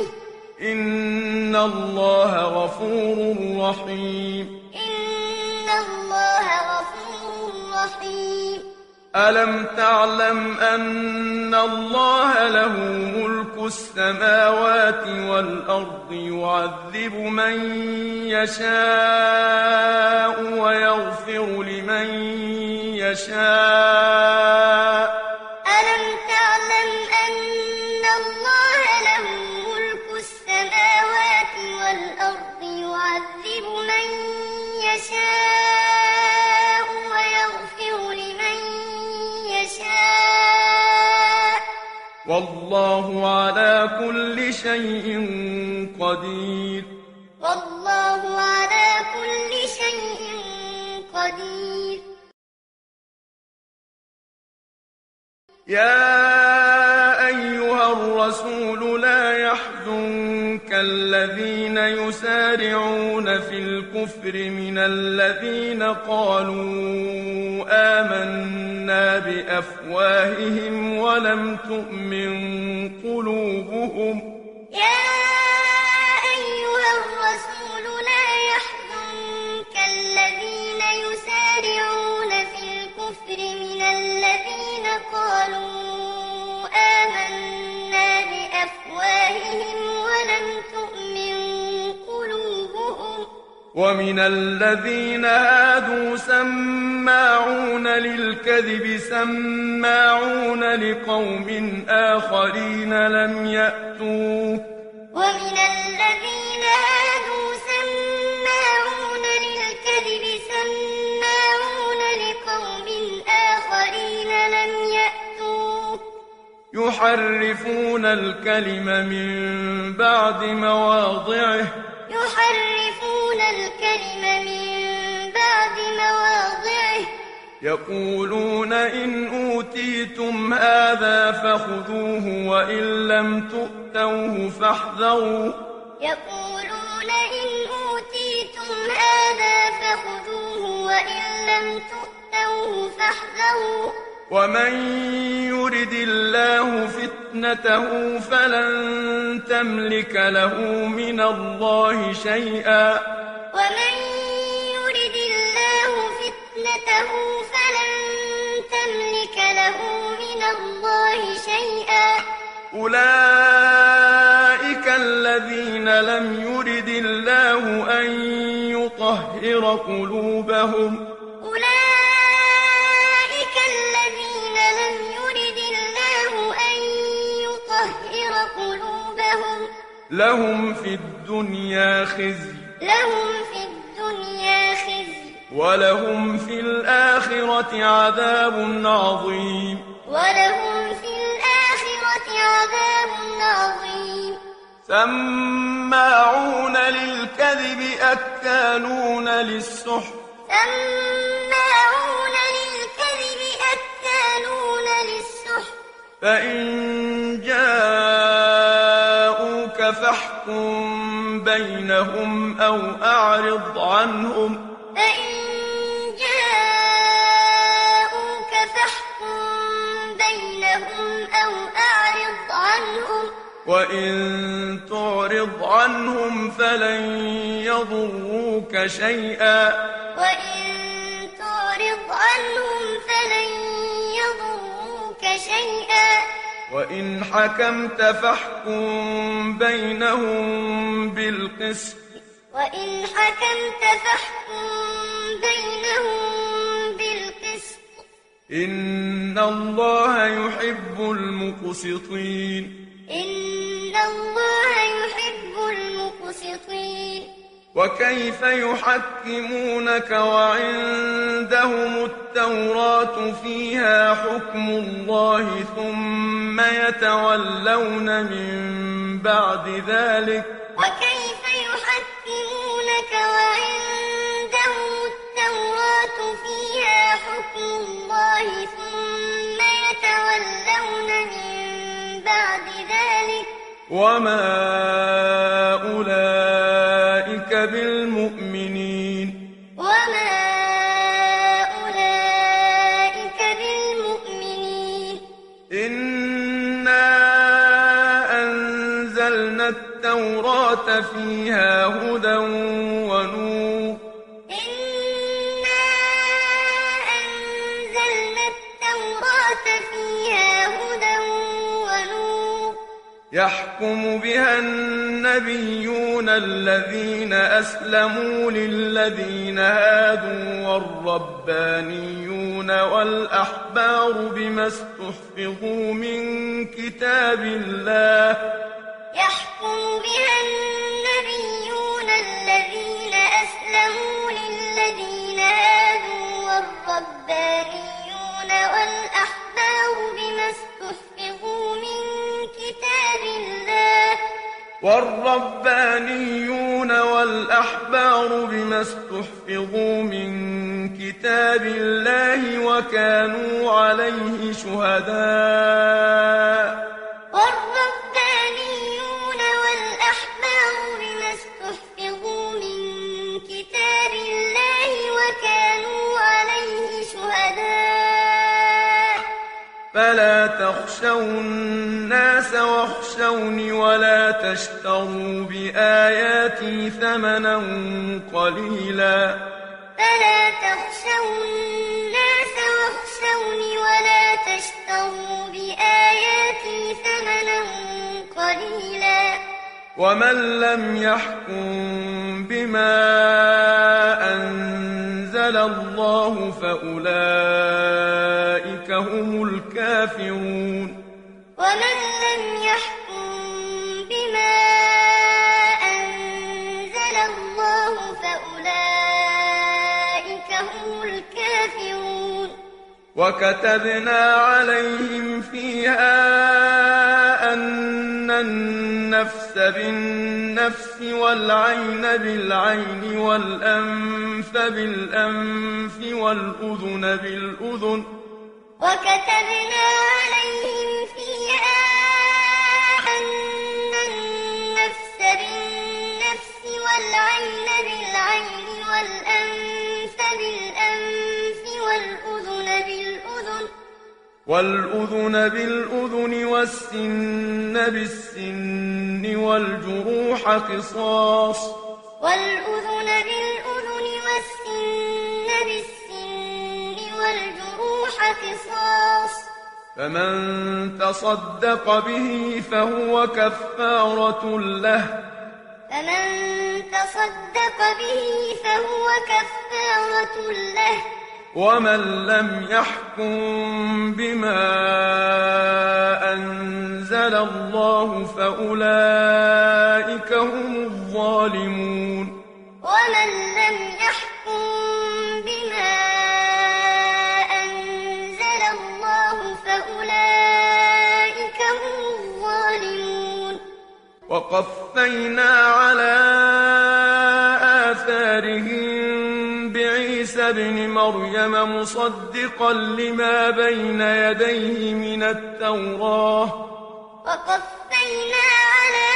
S1: إن الله غفور رحيم
S2: إن الله غفور رحيم
S1: ألم تعلم أن الله له ملك السماوات والأرض يعذب من يشاء ويغفر لمن يشاء
S2: ألم تعلم أن الله له ملك السماوات والأرض يعذب من يشاء ويغفر لمن يشاء
S1: والله على كل شيء قدير
S2: والله على كل شيء قدير
S1: يا أيها الرسول لا يحزنك الذين يسارعون في الكفر من الذين قالوا آمنا بأفواههم ولم تؤمن قلوبهم
S2: يا أيها الرسول لا يحزنك الذين يسارعون في الكفر من الذين قالوا آمنا بأفواههم ولم تؤمن قلوبهم
S1: ومن الذين هادوا سماعون للكذب سماعون لقوم آخرين لم يأتوك
S2: ومن الذين هادوا سماعون للكذب سماعون لقوم آخرين لم يأتوك
S1: يحرفون الكلم من بعد مواضعه
S2: يحرفون الكلم من بعد مواضعه
S1: يقولون إن أوتيتم هذا فخذوه وإن لم تؤتوه فاحذروا
S2: يقولون إن أوتيتم هذا فخذوه وإن لم تؤتوه فاحذروا
S1: ومن يرد الله فتنته فلن تملك له من الله شيئا
S2: ومن يرد الله فتنته فلن تملك له من الله شيئا
S1: أولئك الذين لم يرد الله أن يطهر قلوبهم
S2: أولئك الذين لم يرد الله أن يطهر قلوبهم
S1: لهم في الدنيا خزي
S2: لهم في الدنيا خزي
S1: ولهم في الآخرة عذاب عظيم
S2: ولهم في الآخرة عذاب عظيم
S1: سماعون للكذب أكالون للسحت
S2: سماعون للكذب أكالون للسحت
S1: فإن جاءوك فاحكم بينهم أو أعرض عنهم
S2: فإن جاءوك فاحكم بينهم أو أعرض عنهم
S1: وإن تعرض عنهم فلن يضروك شيئا
S2: وإن تعرض عنهم فلن يضروك شيئا
S1: وإن حكمت فاحكم بينهم بالقسط
S2: وإن حكمت فاحكم بينهم بالقسط
S1: إن الله يحب المقسطين
S2: إن الله يحب المقسطين
S1: وكيف يحكمونك وعندهم التوراة فيها حكم الله ثم يتولون من بعد ذلك
S2: وكيف يحكمونك وعندهم التوراة فيها حكم الله ثم يتولون من بعد ذلك
S1: وما أولئك بالمؤمنين
S2: وما أولئك بالمؤمنين
S1: إنا أنزلنا التوراة فيها هدى ونور
S2: إنا أنزلنا التوراة فيها هدى ونور
S1: يحكم بها النبيون الذين أسلموا للذين هادوا والربانيون والأحبار بما استحفظوا من كتاب الله
S2: يحكم بها النبيون الذين أسلموا للذين هادوا والربانيون والأحبار بما استحفظوا من كتاب الله
S1: والربانيون والأحبار بما استحفظوا من كتاب الله وكانوا عليه شهداء
S2: والربانيون والأحبار بما استحفظوا من كتاب الله وكانوا عليه شهداء
S1: فلا تخشوا الناس واخشوني ولا تشتروا بآياتي ثمنا قليلا
S2: فلا تخشوا الناس واخشوني ولا تشتروا بآياتي ثمنا قليلا
S1: ومن لم يحكم بما أنزل الله فأولئك هم الكافرون
S2: ومن لم يحكم بما أنزل الله فأولئك هم الكافرون
S1: وكتبنا عليهم فيها أن النفس بالنفس والعين بالعين والأنف بالأنف والأذن بالأذن
S2: وكتبنا عليهم فيها أن النفس بالنفس والعين بالعين والأنف بالأنف والأذن بالأذن
S1: والأذن بالأذن والسن بالسن والجروح قصاص
S2: والأذن بالأذن والسن بالسن والجروح قصاص
S1: فمن تصدق به فهو كفارة له
S2: فمن تصدق به فهو كفارة له
S1: ومن لم يحكم بما أنزل الله فأولئك هم الظالمون
S2: ومن لم يحكم بما أنزل الله فأولئك هم الظالمون
S1: وقفينا على آثارهم بعيسى ابن مريم مصدقا لما بين يديه من التوراة
S2: وقفينا على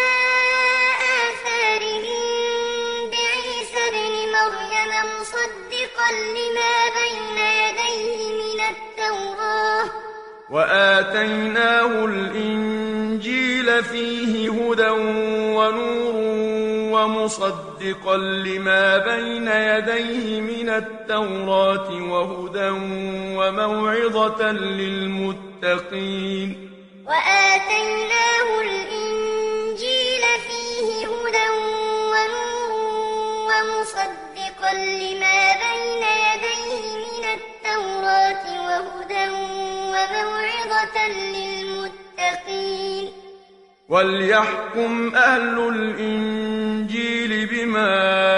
S2: آثارهم بعيسى ابن مريم مصدقا لما بين يديه من التوراة
S1: وآتيناه الإنجيل فيه هدى ونور ومصدقا لما بين يديه من التوراة وهدى وموعظة للمتقين
S2: وآتيناه الإنجيل فيه هدى ونور ومصدقا لما بين يديه من التوراة وهدى وموعظة للمتقين
S1: وليحكم أهل الإنجيل بما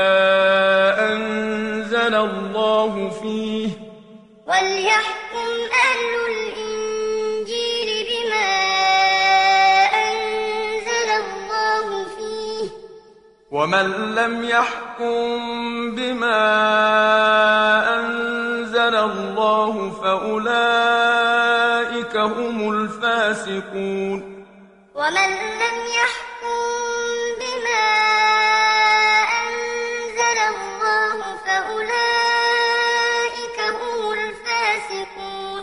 S1: أنزل الله فيه
S2: وليحكم أهل الإنجيل بما أنزل الله فيه
S1: ومن لم يحكم بما أنزل الله فأولئك هم الفاسقون
S2: ومن لم يحكم بما أنزل الله فأولئك هم الفاسقون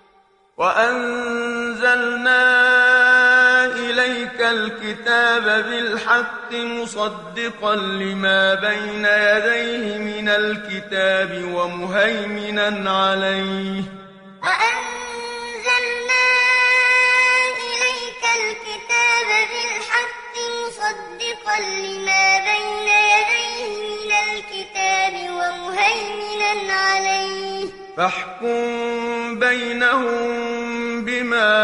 S1: وأنزلنا إليك الكتاب بالحق مصدقا لما بين يديه من الكتاب ومهيمنا عليه
S2: وأنزلنا إليك الكتاب بالحق مصدقا لما بين يديه من الكتاب ومهيمنا عليه
S1: فاحكم بينهم بما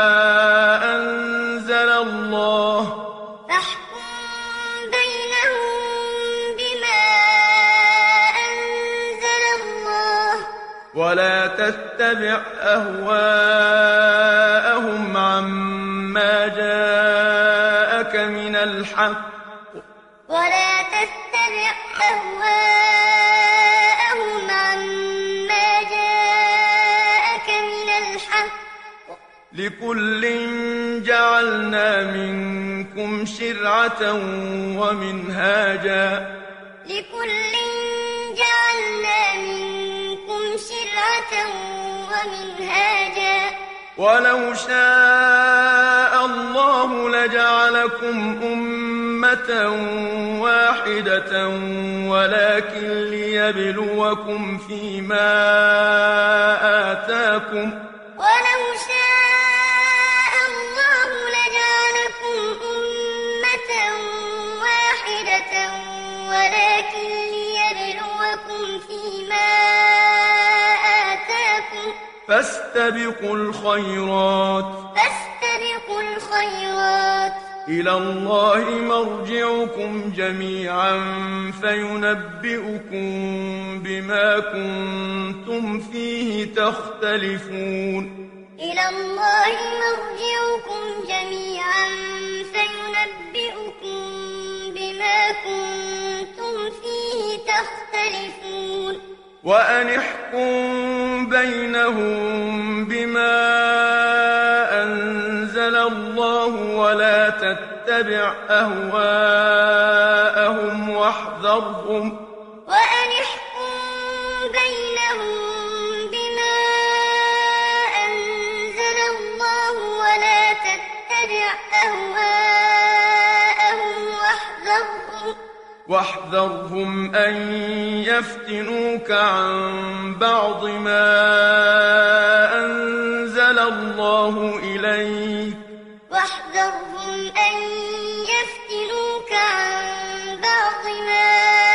S1: أنزل الله
S2: فاحكم بينهم بما أنزل الله
S1: ولا تتبع أهواءهم عما جاءك من الحق
S2: ولا تتبع أهواءهم عما جاءك من الحق
S1: لكل جعلنا منكم شرعة ومنهاجا
S2: لكل جعلنا منكم شرعة ومنهاجا
S1: ولو شاء الله لجعلكم أمة واحدة ولكن ليبلوكم فيما آتاكم
S2: ولو شاء الله لجعلكم أمة واحدة ولكن ليبلوكم فيما آتاكم
S1: فاستبقوا الخيرات
S2: فاستبقوا الخيرات
S1: إلى الله مرجعكم جميعا فينبئكم بما كنتم فيه تختلفون
S2: إلى الله مرجعكم جميعا فينبئكم بما كنتم فيه تختلفون
S1: وأن احكم بينهم بما أنزل الله ولا تتبع أهواءهم واحذرهم
S2: وأن احكم بينهم بما أنزل أهواءهم واحذرهم
S1: واحذرهم أن يفتنوك عن بعض ما أنزل الله إليك
S2: واحذرهم أن يفتنوك عن بعض ما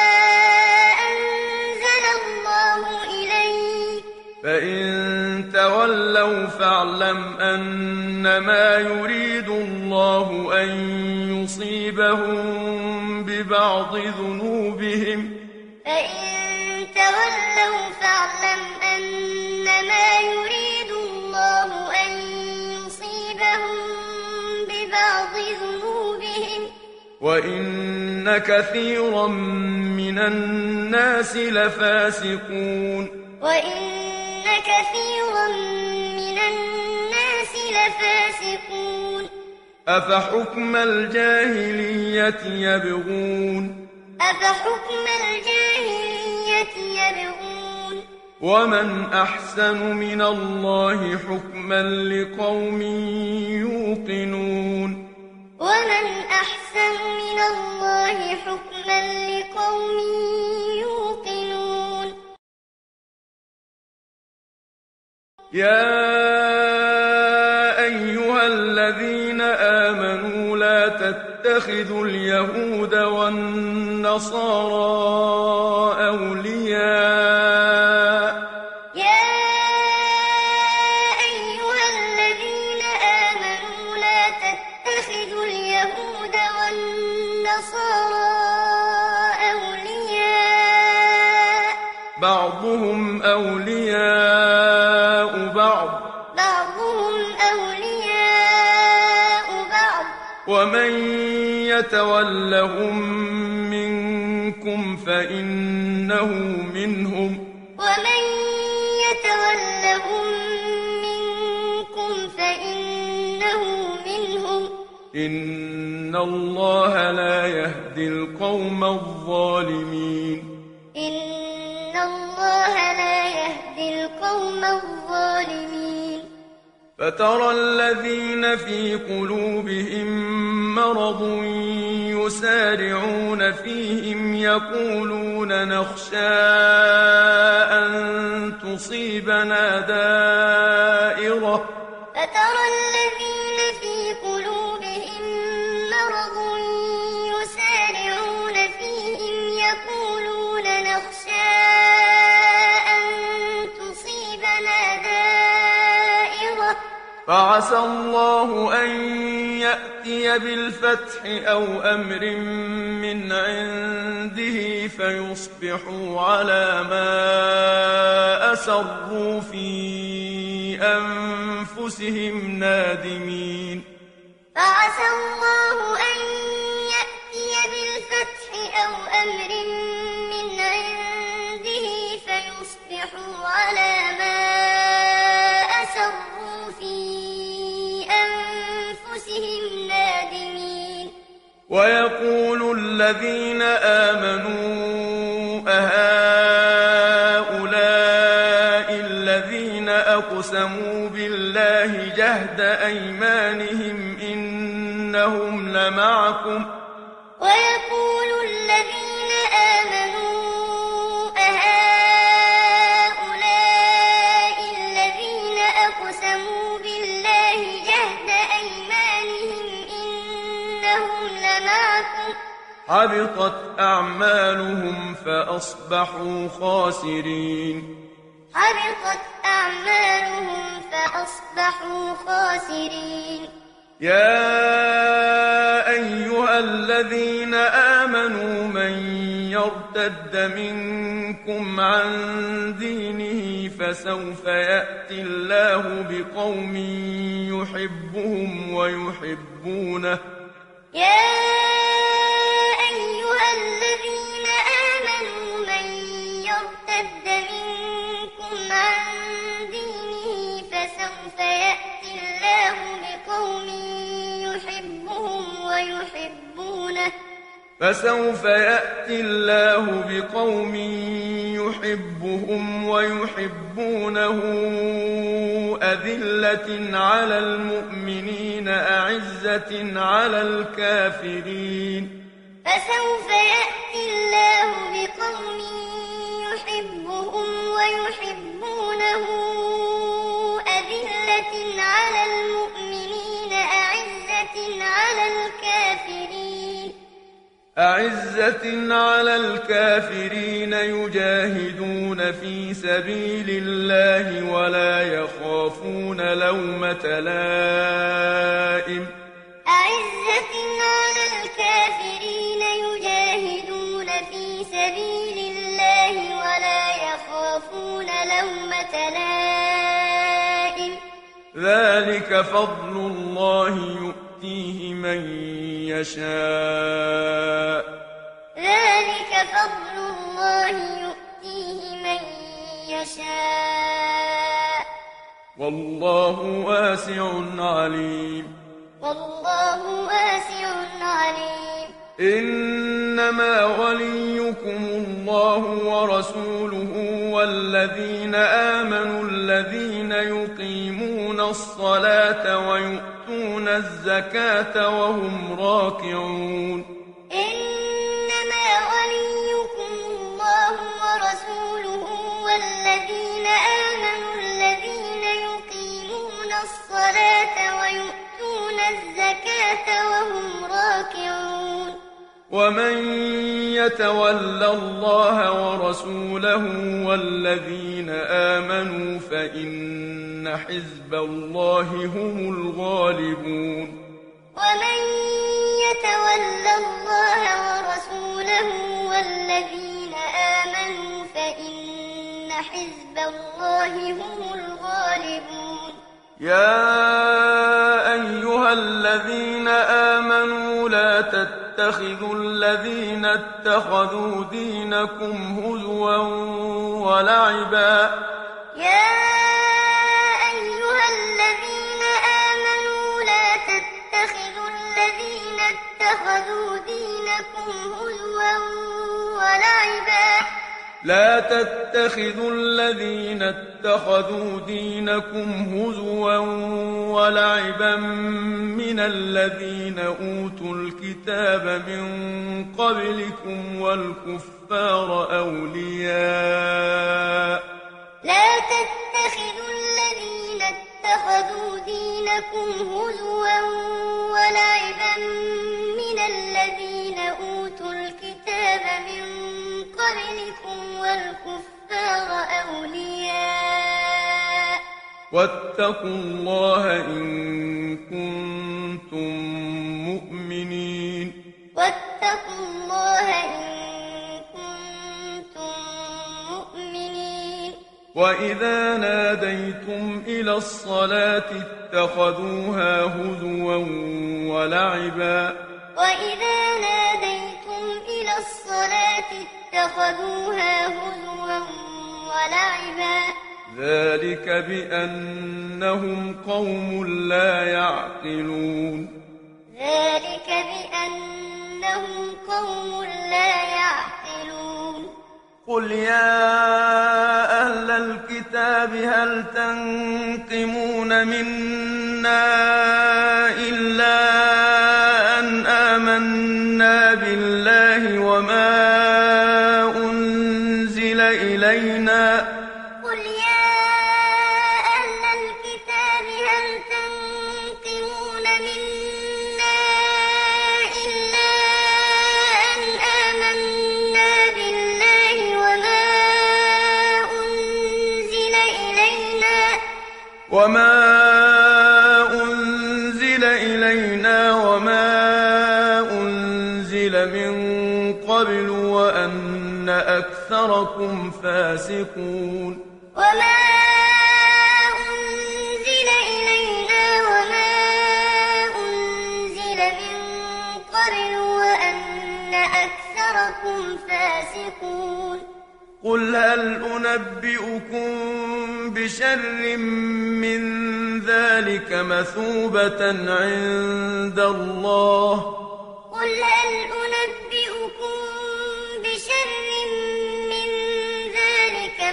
S2: أنزل الله إليك
S1: فإن تولوا فاعلم أنما يريد الله أن يصيبهم ببعض ذنوبهم
S2: فإن تولوا فاعلم أنما يريد الله أن يصيبهم ببعض ذنوبهم
S1: وإن كثيرا من الناس لفاسقون
S2: وإن كثيرا من الناس لفاسقون
S1: أفحكم الجاهلية يبغون
S2: أفحكم الجاهلية يبغون
S1: ومن أحسن من الله حكما لقوم يوقنون
S2: ومن أحسن من الله حكما لقوم يوقنون
S1: يا أيها الذين آمنوا لا تتخذوا اليهود والنصارى أولياء
S2: يا أيها الذين آمنوا لا تتخذوا اليهود والنصارى أولياء
S1: بعضهم أولياء بعض
S2: بعضهم أولياء بعض
S1: ومن يتولهم منكم فإنه منهم
S2: ومن يتولهم منكم فإنه منهم
S1: إن الله لا يهدي القوم الظالمين
S2: إن الله لا يهدي القوم الظالمين
S1: فترى الذين في قلوبهم مرض يسارعون فيهم يقولون نخشى أن تصيبنا دائرة
S2: فترى الذين في قلوبهم مرض يسارعون فيهم يقولون نخشى أن تصيبنا دائرة
S1: فعسى الله أن يأتي بالفتح أو أمر من عنده فيصبحوا على ما أسروا في أنفسهم نادمين
S2: فعسى الله أن يأتي بالفتح أو أمر من عنده فيصبحوا على ما أسروا في أنفسهم نادمين
S1: ويقول الذين آمنوا أهؤلاء الذين أقسموا بالله جهد أيمانهم إنهم لمعكم
S2: ويقول الذين آمنوا أهؤلاء الذين أقسموا بالله جهد أيمانهم إنهم لمعكم
S1: حبطت أعمالهم فأصبحوا خاسرين
S2: حبطت أعمالهم فأصبحوا خاسرين
S1: يا أيها الذين آمنوا من يرتد منكم عن دينه فسوف يأتي الله بقوم يحبهم ويحبونه
S2: يا أيها الذين آمنوا من يرتد منكم عن دينه فسوف يأتي الله بقوم يحبهم ويحبونه
S1: فسوف يأتي الله بقوم يحبهم ويحبونه أذلة على المؤمنين أعزة على الكافرين.
S2: فسوف يأتي الله بقوم يحبهم ويحبونه أذلة على المؤمنين أعزة على الكافرين
S1: أعزة على الكافرين يجاهدون في سبيل الله ولا يخافون لومة لائم.
S2: أعزة على الكافرين يجاهدون في سبيل الله ولا يخافون لومة لائم.
S1: ذلك فضل الله يؤتيه من يشاء.
S2: ذلك فضل الله يؤتيه من يشاء.
S1: والله واسع عليم.
S2: والله واسع عليم.
S1: إنما وليكم الله ورسوله والذين آمنوا الذين يقيمون الصلاة ويؤتون الزكاة وهم راكعون.
S2: إنما وليكم الله ورسوله والذين آمنوا الذين يقيمون الصلاة ويؤتون الزكاة وهم راكعون.
S1: ومن يتول الله ورسوله والذين آمنوا فإن حزب الله هم الغالبون.
S2: ومن يتول الله ورسوله والذين آمنوا فإن حزب الله هم الغالبون.
S1: يا أيها الذين آمنوا لا تتخذوا الذين اتخذوا دينكم هزوا ولعبا.
S2: يا أيها الذين آمنوا لا تتخذوا الذين اتخذوا دينكم هزوا ولعبا.
S1: لا تتخذوا الذين اتخذوا دينكم هزوا ولعبا من الذين أوتوا الكتاب من قبلكم والكفار أولياء.
S2: لا تتخذوا الذين اتخذوا دينكم هزوا ولعبا من الذين أوتوا الكتاب من قبلكم والكفار أولياء.
S1: واتقوا الله إن كنتم مؤمنين.
S2: واتقوا الله إن كنتم مؤمنين.
S1: وإذا ناديتم إلى الصلاة اتخذوها هزوا ولعبا.
S2: وإذا ناديتم إلى الصلاة اتخذوها هزوا ولعبا.
S1: ذلك بأنهم قوم لا يعقلون.
S2: ذلك بأنهم قوم لا يعقلون.
S1: قل يا أهل الكتاب هل تنقمون منا إلا أن آمنا بالله وما أنزل إلينا.
S2: قل يا أهل الكتاب هل تنقمون منا إلا أن آمنا بالله وما أنزل إلينا
S1: وما أنزل إلينا وما أنزل من قبل وأن أكثركم فاسقون.
S2: وما أنزل إلينا وما أنزل من قبل وأن أكثركم فاسقون.
S1: قل هل أنبئكم بشر من ذلك مثوبة عند الله.
S2: قل هل أنبئكم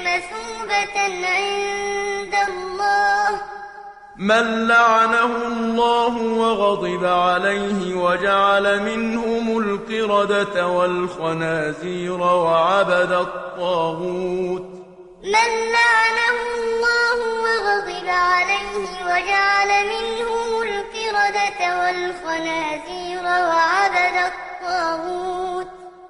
S2: مثوبة عند الله
S1: من لعنه الله وغضب عليه وجعل منهم القردة والخنازير وعبد الطاغوت
S2: من لعنه الله وغضب عليه وجعل منهم القردة والخنازير وعبد الطاغوت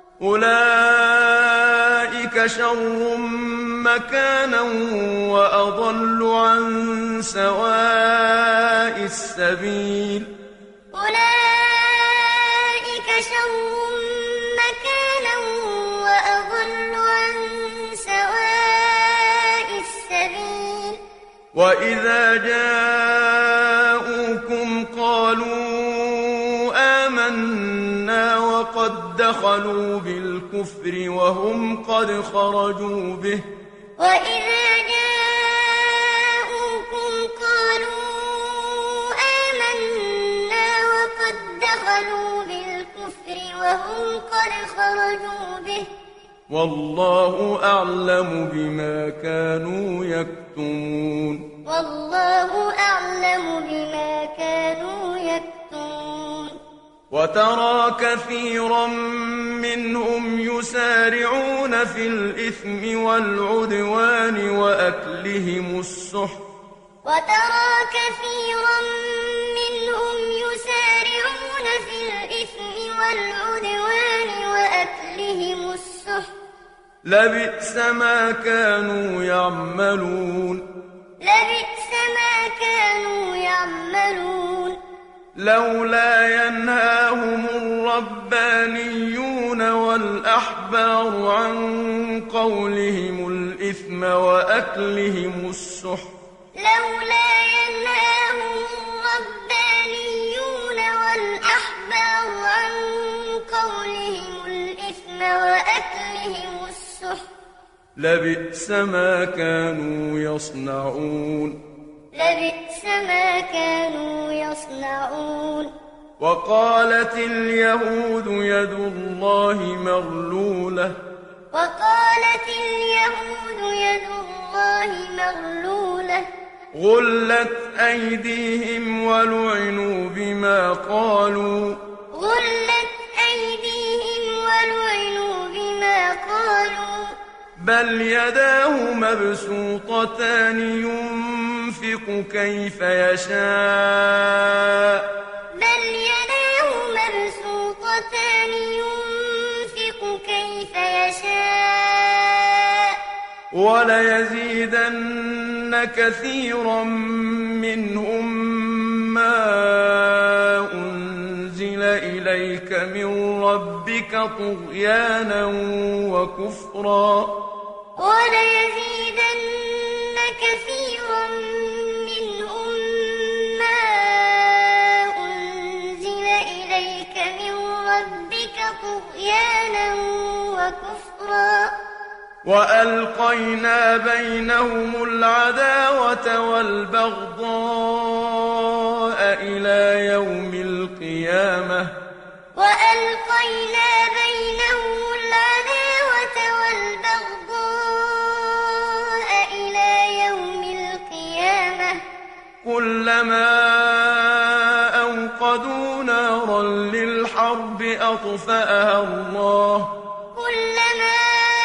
S1: أولئك شر مكانا وأضل عن سواء السبيل
S2: أولئك شر مكانا وأضل عن سواء السبيل
S1: وإذا جاءوكم قالوا آمنا وقد دخلوا بالكفر وهم قد خرجوا به
S2: وإذا جاءوكم قالوا آمنا وقد دخلوا بالكفر وهم قد خرجوا به
S1: والله أعلم بما كانوا يكتمون
S2: والله أعلم بما كانوا يكتمون
S1: وترى كثيرا منهم يسارعون في الإثم والعدوان وأكلهم السحت
S2: وترى كثيرا منهم يسارعون في الإثم والعدوان وأكلهم السحت
S1: لبئس ما كانوا يعملون
S2: لبئس ما كانوا يعملون
S1: لولا ينهاهم الربانيون والأحبار عن قولهم الإثم وأكلهم السحت
S2: لولا ينهاهم الربانيون والأحبار عن قولهم الإثم وأكلهم السحت
S1: لبئس ما كانوا يصنعون
S2: لبئس ما كانوا يصنعون
S1: وقالت اليهود يد الله مغلولة
S2: وقالت اليهود يد الله مغلولة
S1: غلت أيديهم ولعنوا بما قالوا
S2: غلت أيديهم ولعنوا بما قالوا
S1: بل يداه مبسوطتان ينفق كيف يشاء
S2: بل يداه مبسوطتان ينفق كيف يشاء
S1: وليزيدن كثيرا منهم ما أنزل إليك من ربك طغيانا وكفرا
S2: وليزيدن كثيرا منهم ما أنزل إليك من ربك طغيانا وكفرا
S1: وألقينا بينهم العداوة والبغضاء إلى يوم القيامة
S2: وألقينا بينهم العداوة والبغضاء إلى يوم القيامة
S1: كلما أوقدوا نارا للحرب أطفأها الله
S2: كلما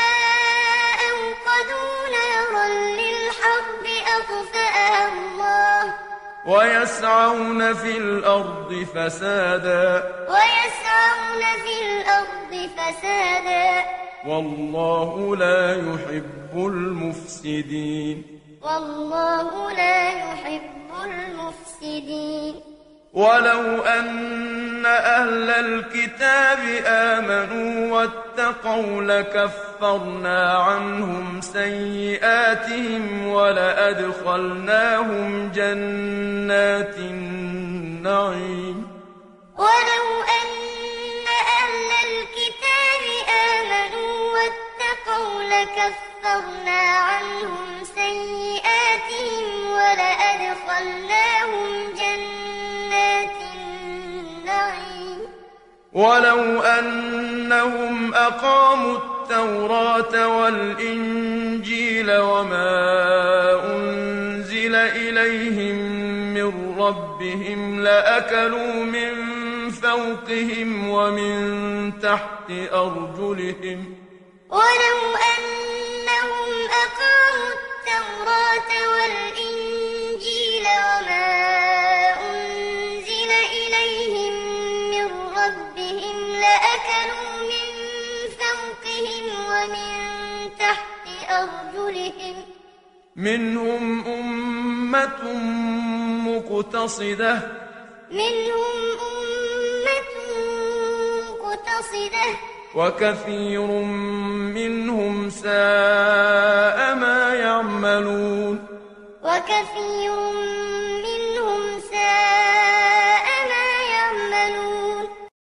S2: أوقدوا نارا للحرب أطفأها الله
S1: ويسعون في الأرض فسادا
S2: ويسعون في الأرض فسادا
S1: والله لا يحب المفسدين
S2: والله لا يحب المفسدين
S1: ولو أن أهل الكتاب آمنوا واتقوا لكفرنا عنهم سيئاتهم ولأدخلناهم جنات النعيم
S2: ولو أن أهل الكتاب آمنوا واتقوا لكفرنا عنهم سيئاتهم ولأدخلناهم جنات النعيم
S1: ولو أن أنهم أقاموا التوراة والإنجيل وما أنزل إليهم من ربهم لأكلوا من فوقهم ومن تحت أرجلهم
S2: ولو أنهم أقاموا التوراة والإنجيل وما أنزل إليهم من ربهم لأكلوا من فوقهم ومن تحت أرجلهم
S1: منهم أمة مقتصدة
S2: منهم أمة مقتصدة
S1: وكثير منهم ساء ما يعملون
S2: وكثير منهم ساء ما يعملون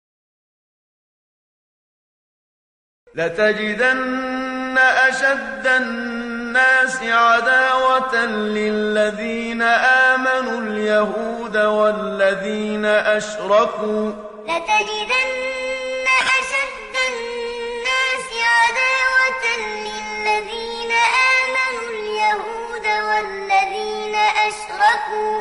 S1: لتجدن أشد الناس عداوة للذين آمنوا اليهود والذين أشركوا
S2: لتجدن أشد الناس عداوة للذين آمنوا اليهود والذين أشركوا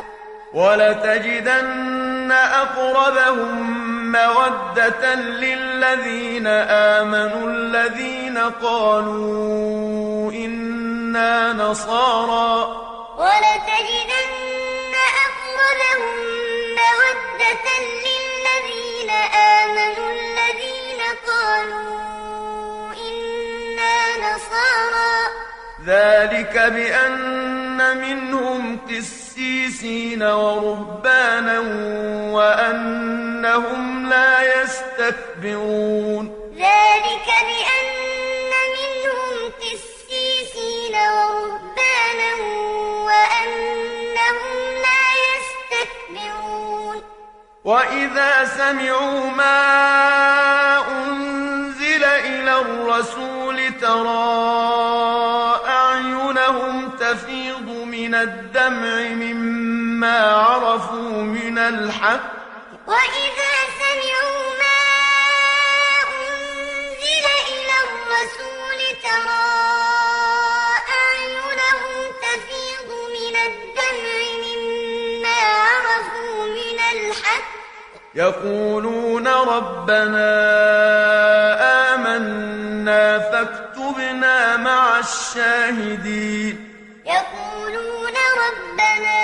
S1: ولتجدن أقربهم مودة للذين آمنوا الذين قالوا إنا نصارى
S2: ولتجدن أقربهم مودة للذين آمنوا الذين قالوا إنا نصارى
S1: ذلك بأن منهم قسيسين ورهبانا وأنهم لا يستكبرون
S2: ذلك بأن منهم قسيسين ورهبانا وأنهم لا يستكبرون
S1: وإذا سمعوا ما أنزل إلى الرسول ترى أعينهم تفيض من الدمع مما عرفوا من الحق
S2: وإذا سمعوا ما أنزل إلى الرسول ترى أعينهم تفيض من الدمع مما عرفوا من الحق
S1: يقولون ربنا آمنا فاكتبنا مع الشاهدين
S2: يقولون ربنا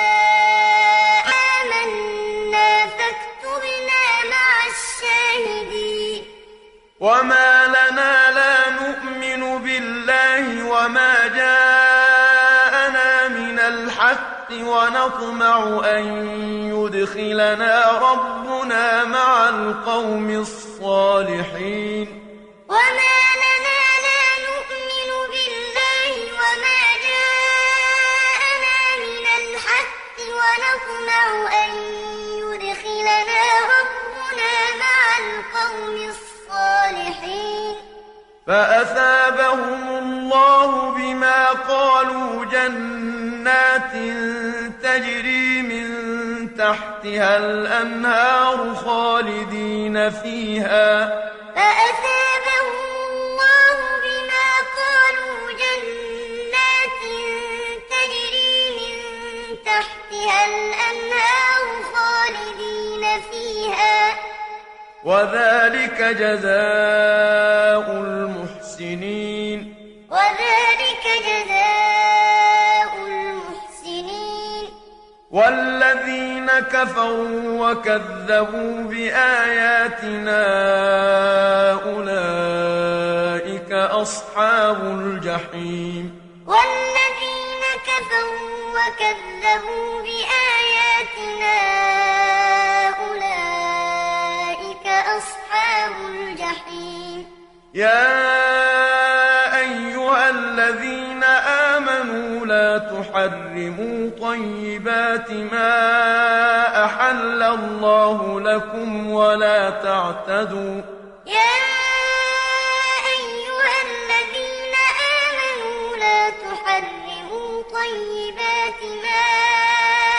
S2: آمنا فاكتبنا مع الشاهدين
S1: وما لنا لا نؤمن بالله وما جاءنا من الحق ونطمع أن يدخلنا ربنا مع القوم الصالحين
S2: وما لنا لا نؤمن بالله وما جاءنا من الحق ونطمع أن يدخلنا ربنا مع القوم الصالحين
S1: فأثابهم الله بما قالوا جنات تجري من تحتها الأنهار خالدين فيها
S2: فأثابهم الله بما قالوا جنات تجري من تحتها الأنهار خالدين فيها
S1: وذلك جزاء المحسنين
S2: وذلك جزاء المحسنين
S1: والذين كفروا وكذبوا بآياتنا أولئك أصحاب الجحيم
S2: والذين كفروا وكذبوا بآياتنا أولئك أصحاب الجحيم
S1: يا أيها الذين آمنوا لا تحرموا طيبات ما أحل الله لكم ولا تعتدوا
S2: يا أيها الذين آمنوا لا تحرموا طيبات ما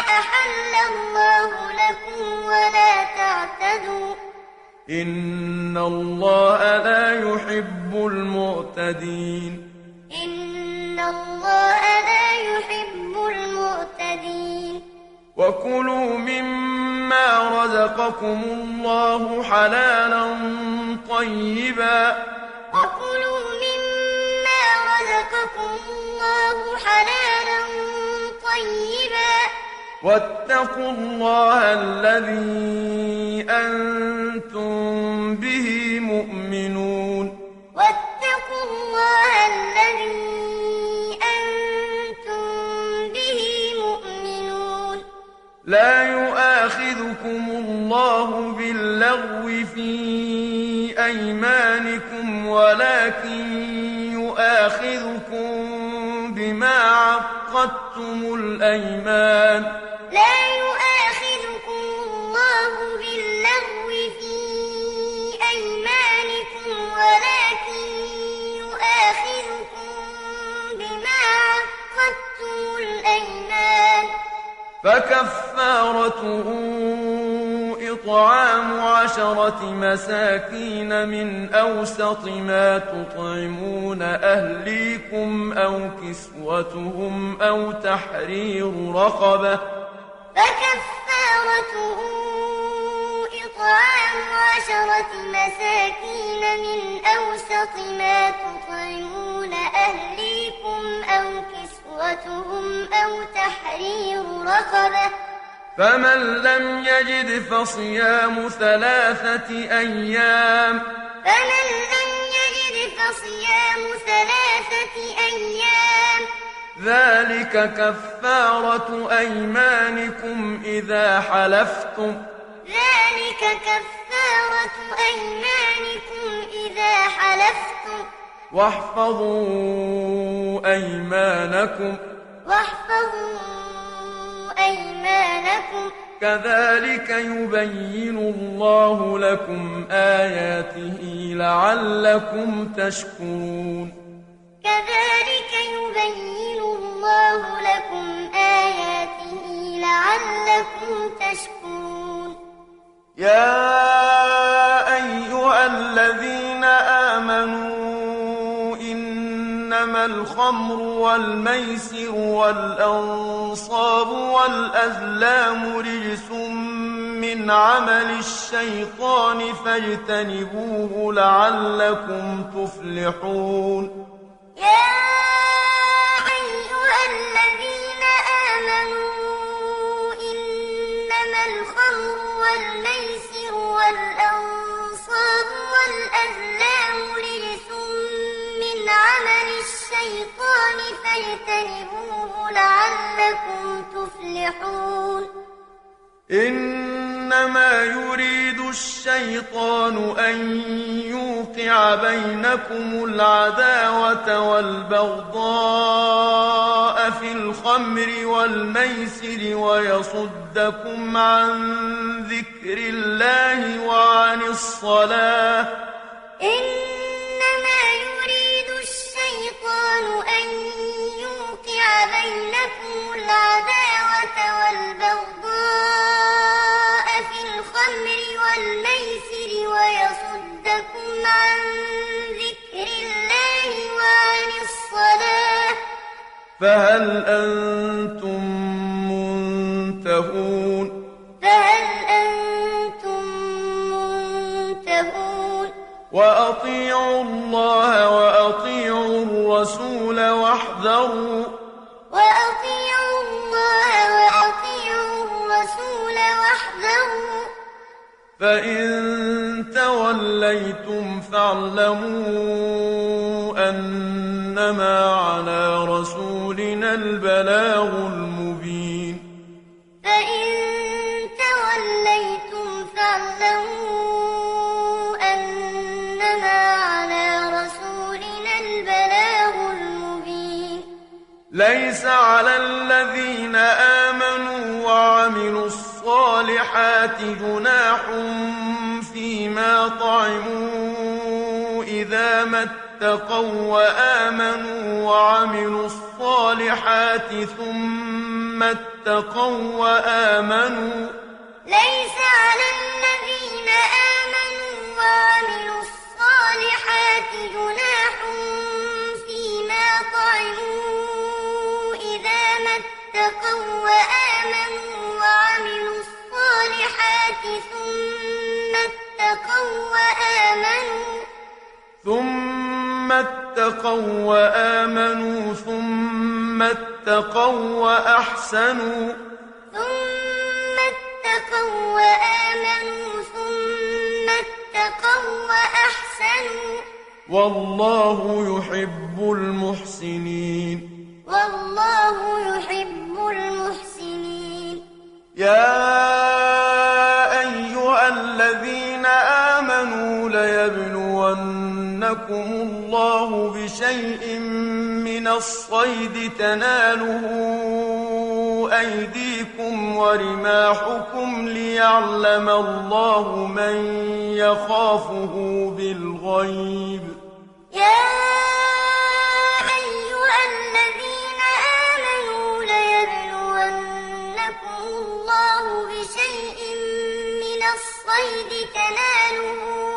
S2: أحل الله لكم ولا تعتدوا
S1: إن إن الله لا يحب المعتدين
S2: إن الله لا يحب المعتدين
S1: وكلوا مما رزقكم الله حلالا طيبا
S2: وكلوا مما رزقكم الله حلالا طيبا
S1: واتقوا الله الذي أنتم به مؤمنون
S2: واتقوا الله الذي أنتم به مؤمنون
S1: لا يؤاخذكم الله باللغو في أيمانكم ولكن يؤاخذكم بما عقدتم الأيمان
S2: لا يؤاخذكم الله باللغو في أيمانكم ولكن يؤاخذكم بما عقدتم الأيمان
S1: فكفارته إطعام عشرة مساكين من أوسط ما تطعمون أهليكم أو كسوتهم أو تحرير رقبة
S2: فكفارته إطعام عشرة مساكين من أوسط ما تطعمون أهليكم أو كسوتهم أو تحرير رقبة
S1: فمن لم يجد فصيام ثلاثة أيام
S2: فمن لم يجد فصيام ثلاثة أيام
S1: ذلك كفارة أيمانكم إذا حلفتم
S2: ذلك كفارة أيمانكم إذا حلفتم
S1: واحفظوا أيمانكم
S2: واحفظوا أيمانكم
S1: كذلك يبين الله لكم آياته لعلكم تشكرون
S2: كذلك يبين الله لكم آياته لعلكم تشكرون
S1: يا أيها الذين آمنوا إنما الخمر والميسر والأنصاب والأزلام رجس من عمل الشيطان فاجتنبوه لعلكم تفلحون
S2: يا أيها الذين آمنوا إنما الخمر والميسر والأنصاب والأزلام رجس من عمل الشيطان فاجتنبوه لعلكم تفلحون
S1: إنما يريد الشيطان أن يوقع بينكم العداوة والبغضاء في الخمر والميسر ويصدكم عن ذكر الله وعن الصلاة
S2: إنما يريد الشيطان أن يوقع بينكم العداوة والبغضاء في الخمر والميسر ويصدكم عن ذكر الله وعن الصلاة
S1: فهل أنتم منتهون
S2: فهل أنتم منتهون
S1: وأطيعوا الله وأطيعوا الرسول واحذروا
S2: وأطيعوا الله وأطيعوا الرسول واحذروا
S1: فإن توليتم فاعلموا أنما على رسولنا البلاغ المبين
S2: فإن توليتم فاعلموا أنما على رسولنا البلاغ المبين
S1: ليس على الذين آمنوا وعملوا الصالحات جناح فيما طعموا إذا ما اتقوا وآمنوا وعملوا الصالحات ثم اتقوا وآمنوا
S2: ليس على الذين آمنوا وعملوا الصالحات جناح فيما طعموا إذا ما اتقوا وآمنوا وعملوا الصالحات ثم اتقوا وآمنوا
S1: ثم اتقوا وآمنوا ثم اتقوا وأحسنوا
S2: ثم اتقوا وآمنوا ثم اتقوا وأحسنوا
S1: والله يحب المحسنين
S2: والله يحب المحسنين
S1: يا أيها الذين آمنوا ليبلونكم الله بشيء من الصيد تناله أيديكم ورماحكم ليعلم الله من يخافه بالغيب
S2: يا أيها الذين آمنوا ليبلونكم الله بشيء من الصيد تناله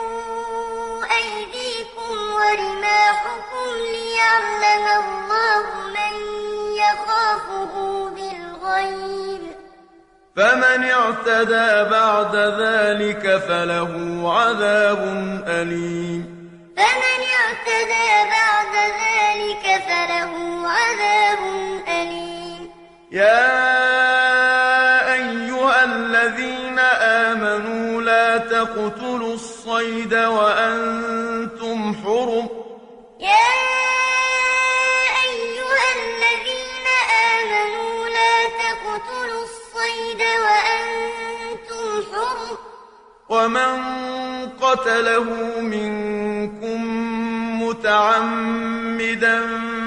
S2: أيديكم ورماحكم ليعلم الله من يخافه بالغيب
S1: فمن اعتدى بعد ذلك فله عذاب أليم
S2: فمن اعتدى بعد ذلك فله عذاب أليم
S1: يا أيها الذين آمنوا لا تقتلوا الصيد وأنتم حرم
S2: يا أيها الذين آمنوا لا تقتلوا الصيد وأنتم حرم
S1: ومن قتله منكم متعمدا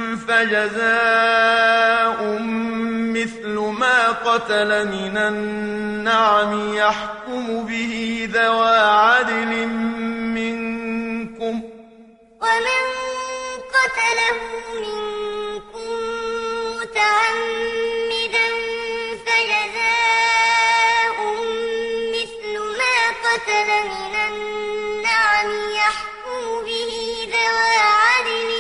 S1: فجزاء مثل ما قتل من النعم يحكم به ذوى عدل منكم
S2: ومن قتله منكم متعمدا فجزاء مثل ما قتل من النعم يحكم به ذوى عدل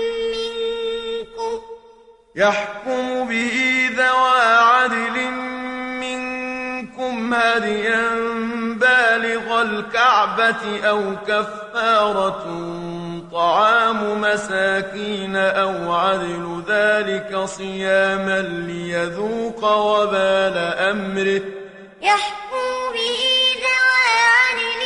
S2: منكم
S1: يحكم به ذوى عدل منكم هديا بالغ الكعبة أو كفارة طعام مساكين أو عدل ذلك صياما ليذوق وبال أمره
S2: يحكم به ذوى عدل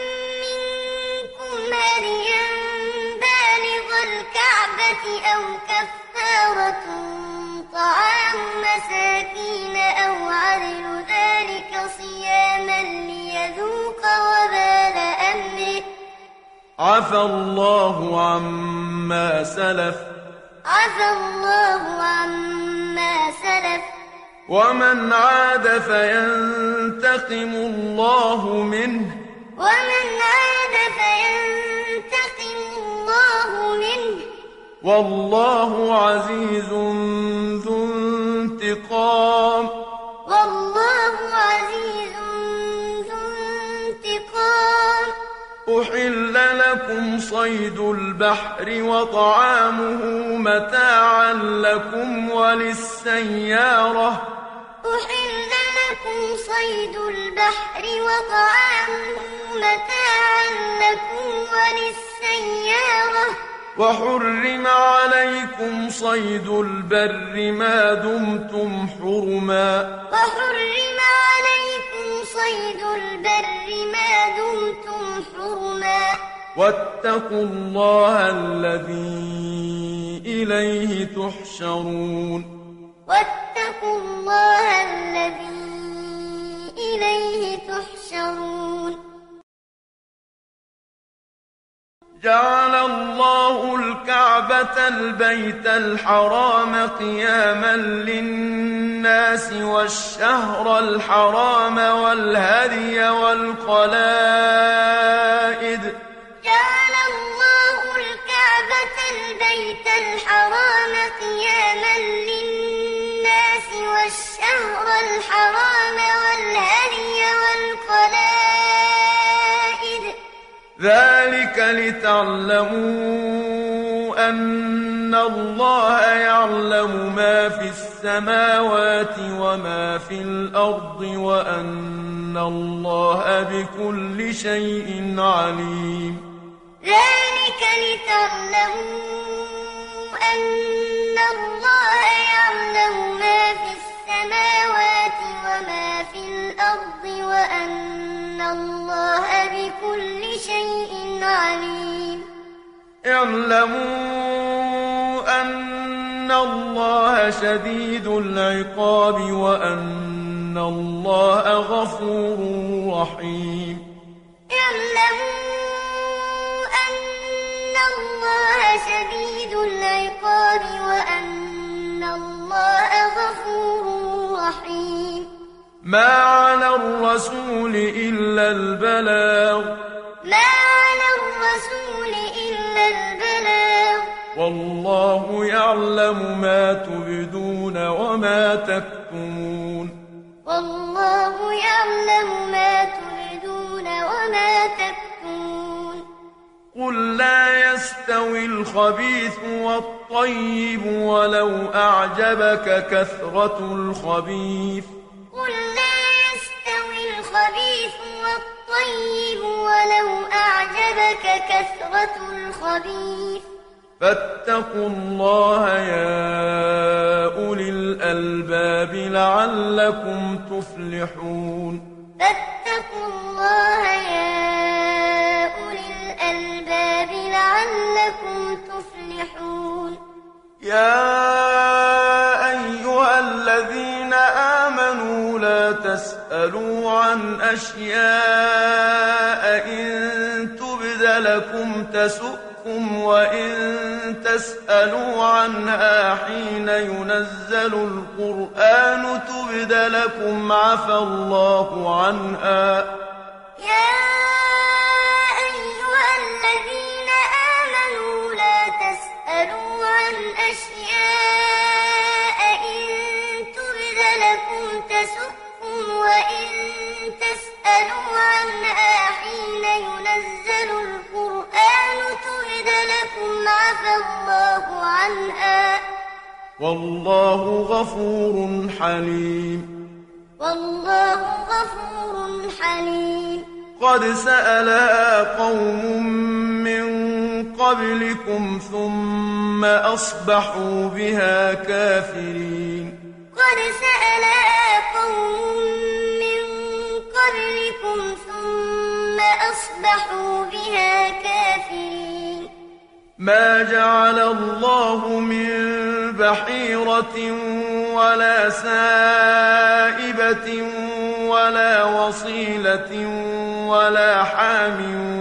S2: منكم هديا بالغ الكعبة أو كفارة طعام مساكين أو عدل ذلك صياما ليذوق وبال أمره
S1: عفى الله عما سلف
S2: عفى الله عما سلف
S1: ومن عاد فينتقم الله منه
S2: ومن عاد فينتقم الله منه
S1: والله عزيز ذو انتقام
S2: والله عزيز ذو انتقام
S1: أحل لكم صيد البحر وطعامه متاعا لكم وللسيارة
S2: أحل لكم صيد البحر وطعامه متاعا لكم وللسيارة
S1: وحرم عليكم صيد البر ما دمتم حرما
S2: وحرم عليكم صيد البر ما دمتم حرما
S1: واتقوا الله الذي إليه تحشرون
S2: واتقوا الله الذي إليه تحشرون
S1: جعل الله الكعبة البيت الحرام قياما للناس والشهر الحرام والهدي والقلائد
S2: جعل الله الكعبة البيت الحرام قياما للناس والشهر الحرام والهدي والقلائد
S1: ذلك لتعلموا أن الله يعلم ما في السماوات وما في الأرض وأن الله بكل شيء عليم.
S2: ذلك لتعلموا أن الله يعلم ما في السماوات وما في الأرض وأن الله بكل شيء عليم.
S1: اعلموا أن الله شديد العقاب وأن الله غفور رحيم.
S2: اعلموا أن الله شديد العقاب وأن الله غفور رحيم.
S1: ما على الرسول إلا البلاغ
S2: ما على الرسول إلا البلاغ
S1: والله يعلم ما تبدون وما تكتمون.
S2: والله يعلم ما تبدون وما تكتمون.
S1: قل لا يستوي الخبيث والطيب ولو أعجبك كثرة الخبيث.
S2: قل لا يستوي الخبيث والطيب ولو أعجبك كثرة الخبيث.
S1: فاتقوا الله يا أولي الألباب لعلكم تفلحون.
S2: فاتقوا الله يا أولي الألباب لعلكم تفلحون.
S1: يا أيها الذين آمنوا لا تسألوا عن أشياء إن تبد لكم تسؤكم وإن تسألوا عنها حين ينزل القرآن تبد لكم عفى الله عنها.
S2: يا أيها الذين آمنوا لا تسألوا عن أشياء إن تبد لكم تسؤكم وإن تسألوا عنها حين ينزل القرآن تبد لكم عفى الله عنها.
S1: والله غفور حليم.
S2: والله غفور حليم.
S1: قد سألها قوم من قبلكم ثم أصبحوا بها كافرين.
S2: قد سألها قوم من قبلكم ثم أصبحوا بها كافرين.
S1: ما جعل الله من بحيرة ولا سائبة ولا وصيلة ولا حام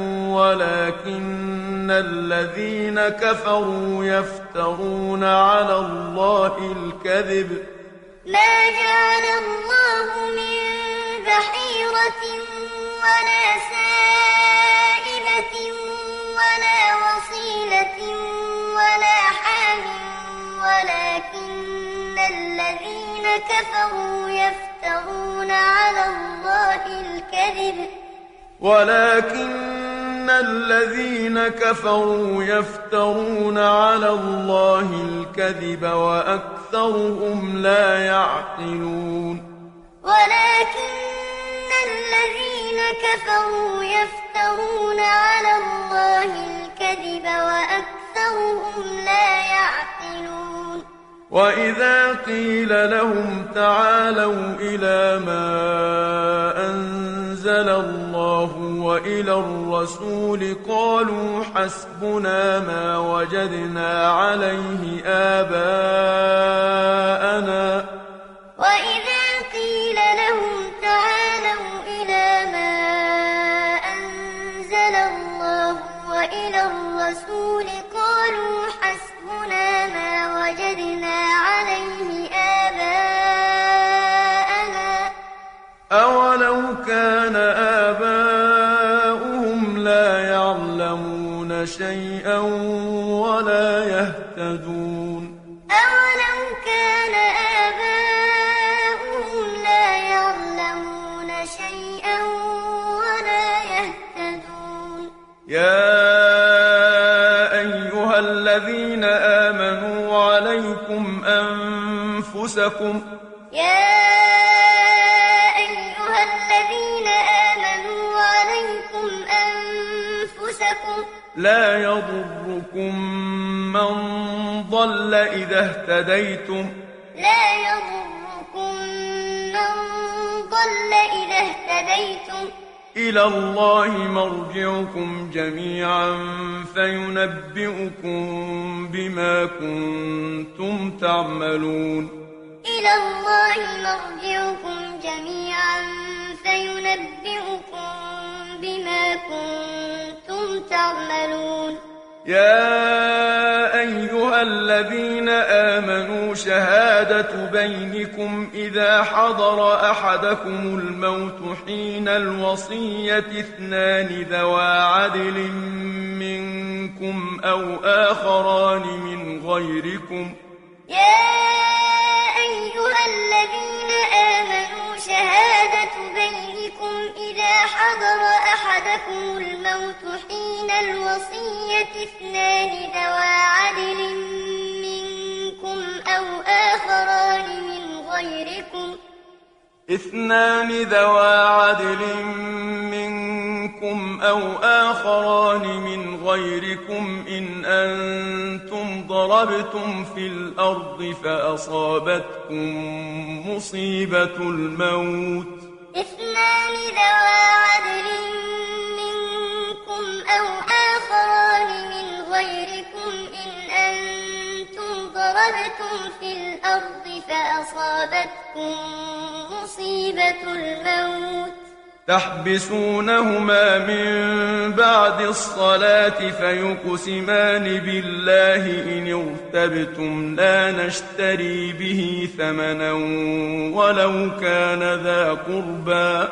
S1: ولكن الذين كفروا يفترون على الله الكذب.
S2: ما جعل الله من بحيرة ولا سائبة ولا وصيلة ولا حام ولكن الذين كفروا يفترون على الله الكذب.
S1: ولكن الذين كفروا يفترون على الله الكذب وأكثرهم لا يعقلون.
S2: ولكن الذين كفروا يفترون على الله الكذب وأكثرهم لا يعقلون.
S1: وإذا قيل لهم تعالوا إلى ما أنزل الله وإلى الرسول قالوا حسبنا ما وجدنا عليه آباءنا.
S2: وإذا قيل لهم تعالوا إلى ما أنزل الله وإلى الرسول قالوا حسبنا ما وجدنا عليه آباءنا.
S1: أولو كان آباؤهم لا يعلمون شيئا ولا يهتدون.
S2: أولو كان آباؤهم لا يعلمون شيئا ولا يهتدون.
S1: يا آمنوا عليكم أنفسكم
S2: يا أيها الذين آمنوا عليكم أنفسكم
S1: لا يضركم من ضل إذا اهتديتم
S2: لا يضركم من ضل إذا اهتديتم
S1: إلى الله مرجعكم جميعا فينبئكم بما كنتم تعملون
S2: إلى الله مرجعكم جميعا فينبئكم بما كنتم تعملون
S1: يا أيها الذين آمنوا شهادة بينكم إذا حضر أحدكم الموت حين الوصية اثنان ذوى عدل منكم أو آخران من غيركم
S2: يا أيها الذين آمنوا شهادة بينكم إذا حضر أحدكم الموت حين الوصية اثنان ذوى عدل منكم أو آخران من غيركم
S1: اثنان ذوى عدل منكم أو آخران من غيركم إن أنتم ضربتم في الأرض فأصابتكم مصيبة الموت
S2: اثنان ذوى عدل منكم أو آخران من غيركم إن أنتم ضربتم في الأرض فأصابتكم مصيبة الموت
S1: تحبسونهما من بعد الصلاة فيقسمان بالله إن ارتبتم لا نشتري به ثمنا ولو كان ذا قربى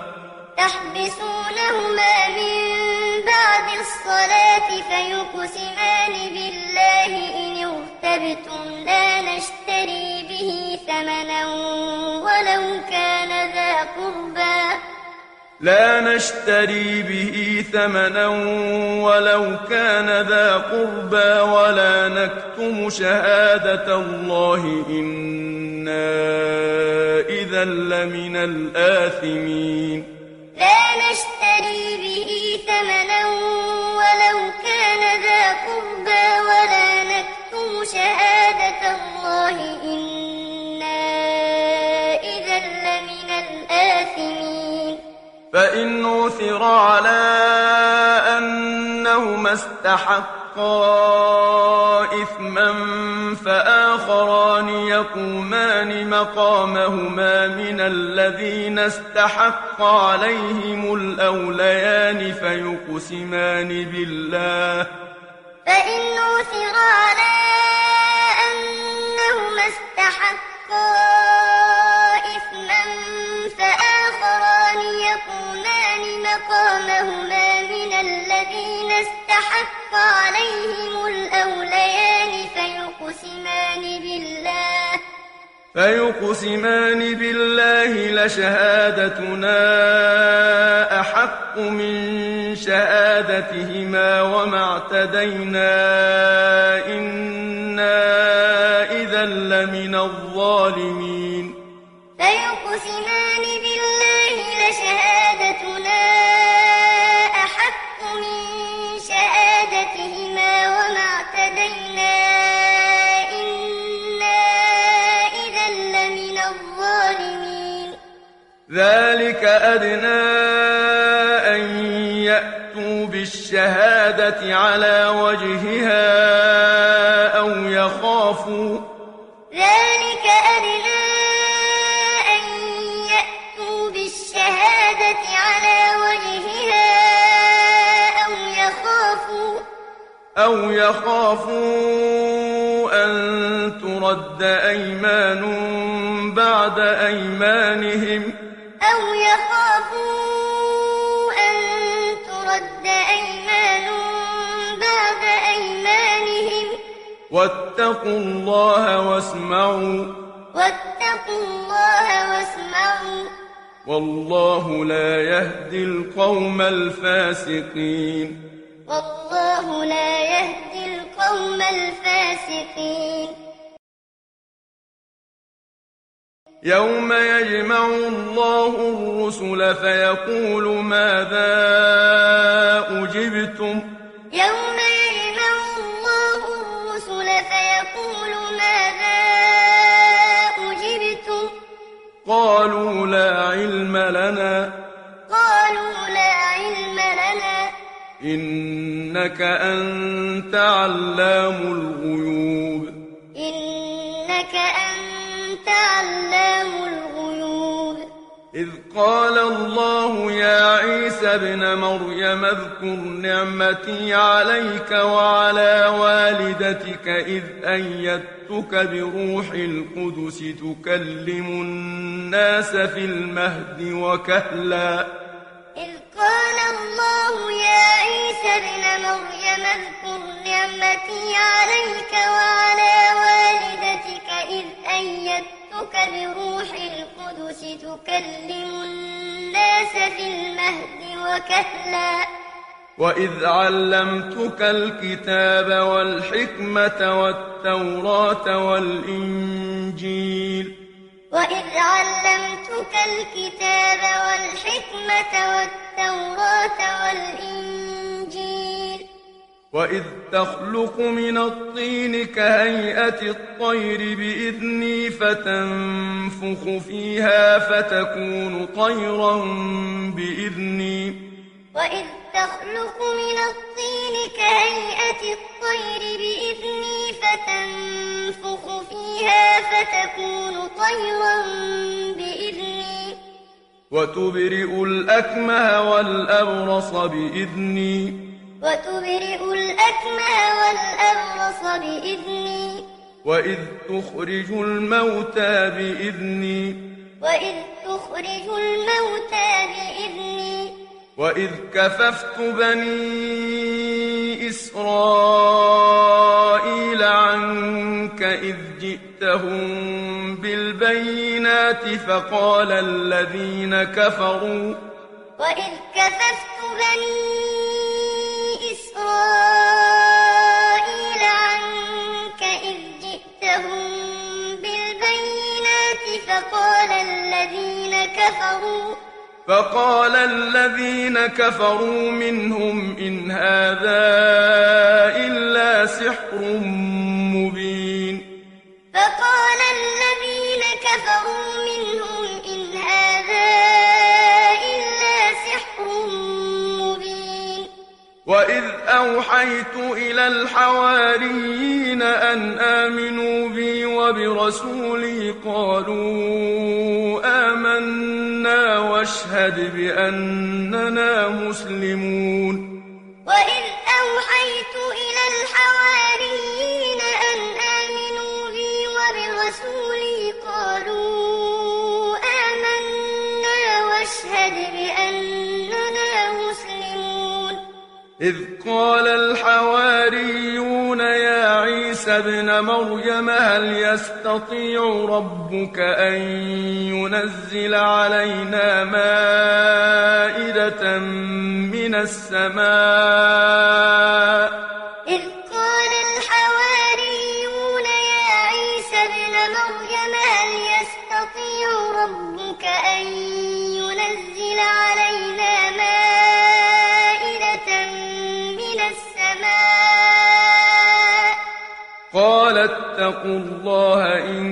S2: تحبسونهما من بعد الصلاة فيقسمان بالله إن ارتبتم لا نشتري به ثمنا ولو كان ذا قربى
S1: لا نشتري به ثمنا ولو كان ذا قربى ولا نكتم شهادة الله إنا إذا لمن الآثمين
S2: لا نشتري به ثمنا ولو كان ذا قربى ولا نكتم شهادة الله إنا إذا لمن الآثمين
S1: فإن عثر على أنهما استحقا إثما فآخران يقومان مقامهما من الذين استحق عليهم الأوليان فيقسمان بالله
S2: فإن عثر على أنهما استحقا إثما فآخران يقومان مقامهما من الذين استحق عليهم الأوليان فيقسمان بالله
S1: فيقسمان بالله لشهادتنا أحق من شهادتهما وما اعتدينا إنا إذا لمن الظالمين
S2: فيقسمان بالله لشهادتنا أحق من شهادتهما وما اعتدينا إنا إذا لمن الظالمين
S1: ذلك أدنى أن يأتوا بالشهادة على وجهها أو يخافوا
S2: ذلك أدنى أن يأتوا بالشهادة على وجهها أو يخافوا
S1: أو يخافوا أن ترد أيمان بعد أيمانهم
S2: أو يخافوا أن ترد أيمان بعد أيمانهم
S1: واتقوا الله واسمعوا
S2: واتقوا الله واسمعوا
S1: والله لا يهدي القوم الفاسقين
S2: والله لا يهدي القوم القوم الفاسقين
S1: يوم يجمع الله الرسل فيقول ماذا أجبتم
S2: يوم يجمع الله الرسل فيقول ماذا أجبتم
S1: قالوا لا علم لنا
S2: قالوا لا علم لنا
S1: إنك أنت علام الغيوب
S2: إنك أنت علام الغيوب
S1: إذ قال الله يا عيسى ابن مريم اذكر نعمتي عليك وعلى والدتك إذ أيدتك بروح القدس تكلم الناس في المهد وكهلا
S2: إذ قال الله يا عيسى ابن مريم اذكر نعمتي عليك وعلى والدتك إذ أيدتك بروح القدس تكلم الناس في المهد وكهلا
S1: وإذ علمتك الكتاب والحكمة والتوراة والإنجيل
S2: وإذ علمتك الكتاب والحكمة والتوراة والإنجيل
S1: وإذ تخلق من الطين كهيئة الطير بإذني فتنفخ فيها فتكون طيرا بإذني
S2: وإذ تخلق من الطين كهيئة الطير بإذني فتنفخ فيها فتكون طيرا بإذني
S1: وتبرئ الأكمه والأبرص بإذني
S2: وتبرئ الأكمه والأبرص بإذني
S1: وإذ تخرج الموتى بإذني
S2: وإذ تخرج الموتى بإذني
S1: وإذ كففت بني إسرائيل عنك إذ جئتهم بالبينات فقال الذين كفروا
S2: وإذ كففت بني إسرائيل عنك إذ جئتهم بالبينات فقال الذين كفروا
S1: فقال الذين كفروا منهم إن هذا إلا سحر مبين
S2: فقال الذين كفروا منهم إن هذا إلا سحر مبين
S1: وإذ أوحيت إلى الحواريين أن آمنوا بي وبرسولي قالوا آمنا واشهد بأننا مسلمون
S2: وإذ أوحيت إلى الحواريين أن آمنوا بي وبرسولي قالوا آمنا واشهد بأننا مسلمون
S1: إذ قال الحواريون يا عيسى ابن مريم هل يستطيع ربك أن ينزل علينا مائدة من السماء
S2: إذ قال الحواريون يا عيسى ابن مريم هل يستطيع ربك أن ينزل علينا مائدة من السماء
S1: قال اتقوا الله إن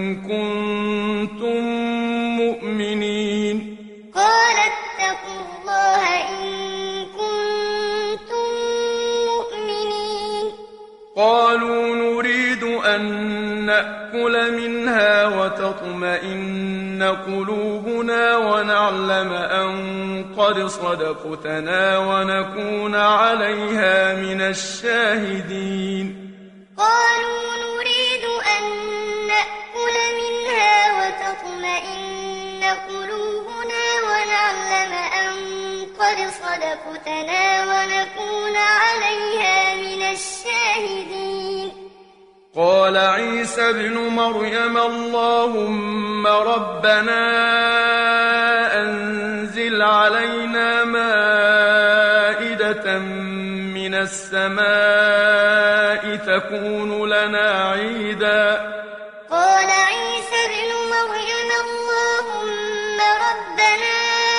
S1: كنتم مؤمنين
S2: قال اتقوا الله إن كنتم مؤمنين
S1: قالوا نريد أن نأكل منها وتطمئن قلوبنا ونعلم أن قد صدقتنا ونكون عليها من الشاهدين
S2: قالوا نريد أن نأكل منها وتطمئن قلوبنا ونعلم أن قد صدقتنا ونكون عليها من الشاهدين
S1: قال عيسى ابن مريم اللهم ربنا أنزل علينا مائدة من السماء تكون لنا عيدا
S2: قال عيسى ابن مريم اللهم ربنا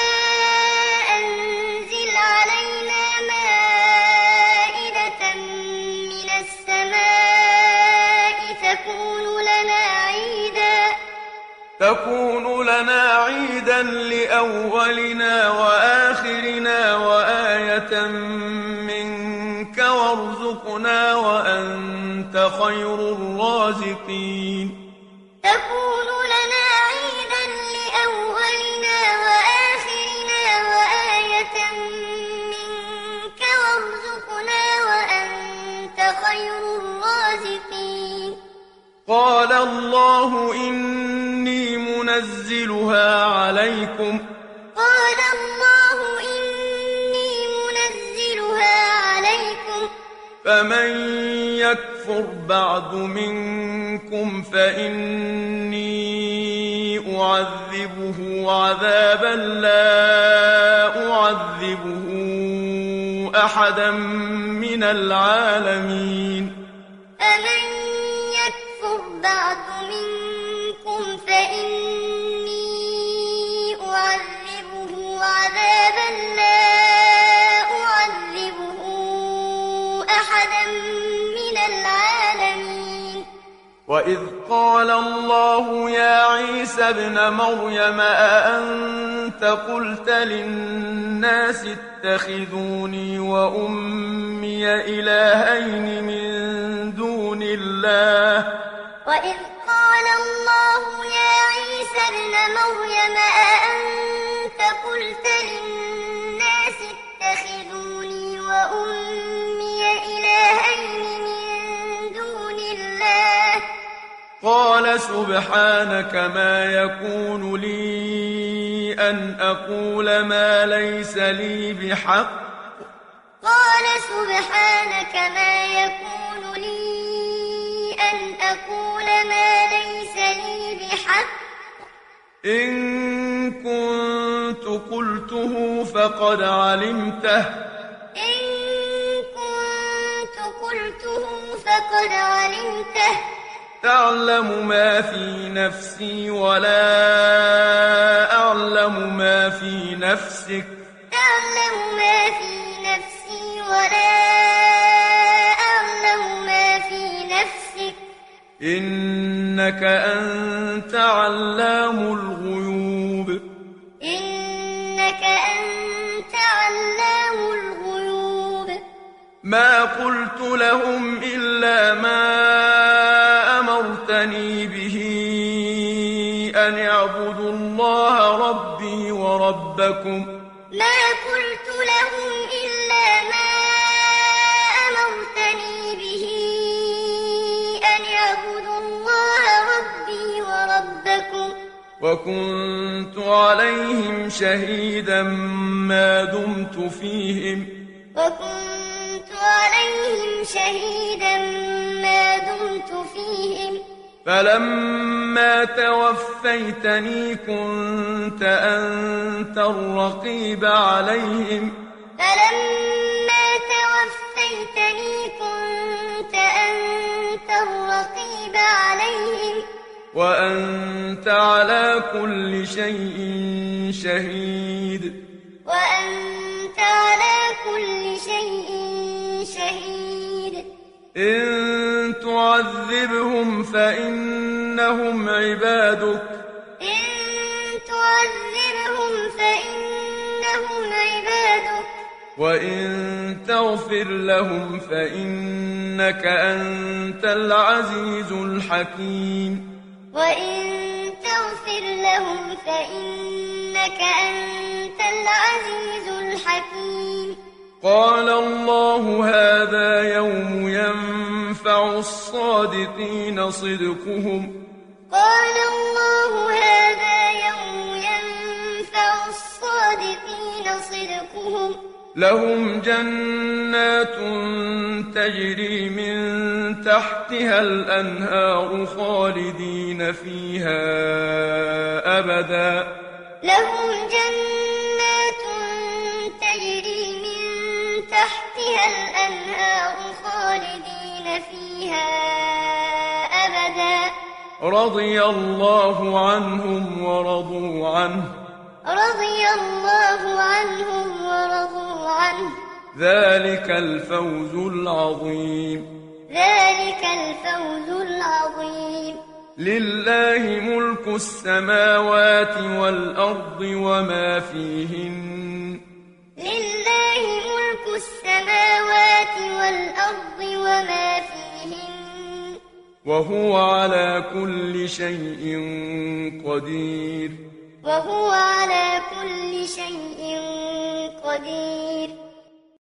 S2: أنزل علينا مائدة من السماء تكون لنا عيدا
S1: تكون لنا عيدا لأولنا وآخرنا وآية منك وارزقنا وأنت خير الرازقين
S2: تكون لنا عيدا لأولنا وآخرنا وآية منك وارزقنا وأنت خير الرازقين
S1: قال الله إني منزلها عليكم
S2: قال الله إني منزلها عليكم
S1: فمن يكفر بعد منكم فإني أعذبه عذابا لا أعذبه أحدا من العالمين
S2: فمن يكفر بعد منكم فإني أعذبه عذابا لا أعذبه أحدا من العالمين
S1: وإذ قال الله يا عيسى ابن مريم أأنت قلت للناس اتخذوني وأمي إلهين من دون الله
S2: وإذ قال الله يا عيسى ابن مريم أأنت قلت للناس اتخذوني وأمي إلهين من دون الله
S1: قال سبحانك ما يكون لي أن أقول ما ليس لي بحق
S2: قال سبحانك ما يكون لي أن أقول ما ليس لي بحق
S1: إن كنت قلته فقد علمته
S2: إن كنت قلته فقد علمته
S1: تعلم ما في نفسي ولا أعلم ما في نفسك
S2: تعلم ما في نفسي ولا أعلم ما في نفسك
S1: إنك أنت علام الغيوب
S2: إنك أنت علام الغيوب
S1: ما قلت لهم إلا ما أمرتني به أن اعبدوا الله ربي وربكم
S2: ما قلت لهم إلا ما أمرتني به أن اعبدوا الله ربي وربكم
S1: وكنت عليهم شهيدا ما دمت فيهم
S2: وكنت عليهم شهيدا ما دمت فيهم
S1: فلما توفيتني كنت أنت الرقيب عليهم
S2: فلما توفيتني كنت أنت الرقيب عليهم
S1: وأنت على كل شيء شهيد
S2: وأنت على كل شيء شهيد
S1: إن تعذبهم فإنهم عبادك
S2: إن تعذبهم فإنهم عبادك
S1: وإن تغفر لهم فإنك أنت العزيز الحكيم
S2: وإن تغفر لهم فإنك أنت العزيز الحكيم
S1: قال الله هذا يوم ينفع الصادقين صدقهم
S2: قال الله هذا يوم ينفع الصادقين صدقهم
S1: لهم جنات تجري من تحتها الأنهار خالدين فيها أبدا
S2: لهم جنات تجري من تحتها الأنهار خالدين فيها أبدا
S1: رضي الله عنهم ورضوا عنه
S2: رضي الله عنهم ورضوا عنه
S1: ذلك الفوز العظيم
S2: ذلك الفوز العظيم
S1: لله ملك السماوات والأرض وما فيهن
S2: لله ملك السماوات والأرض وما فيهن
S1: وهو على كل شيء قدير
S2: وهو على كل شيء قدير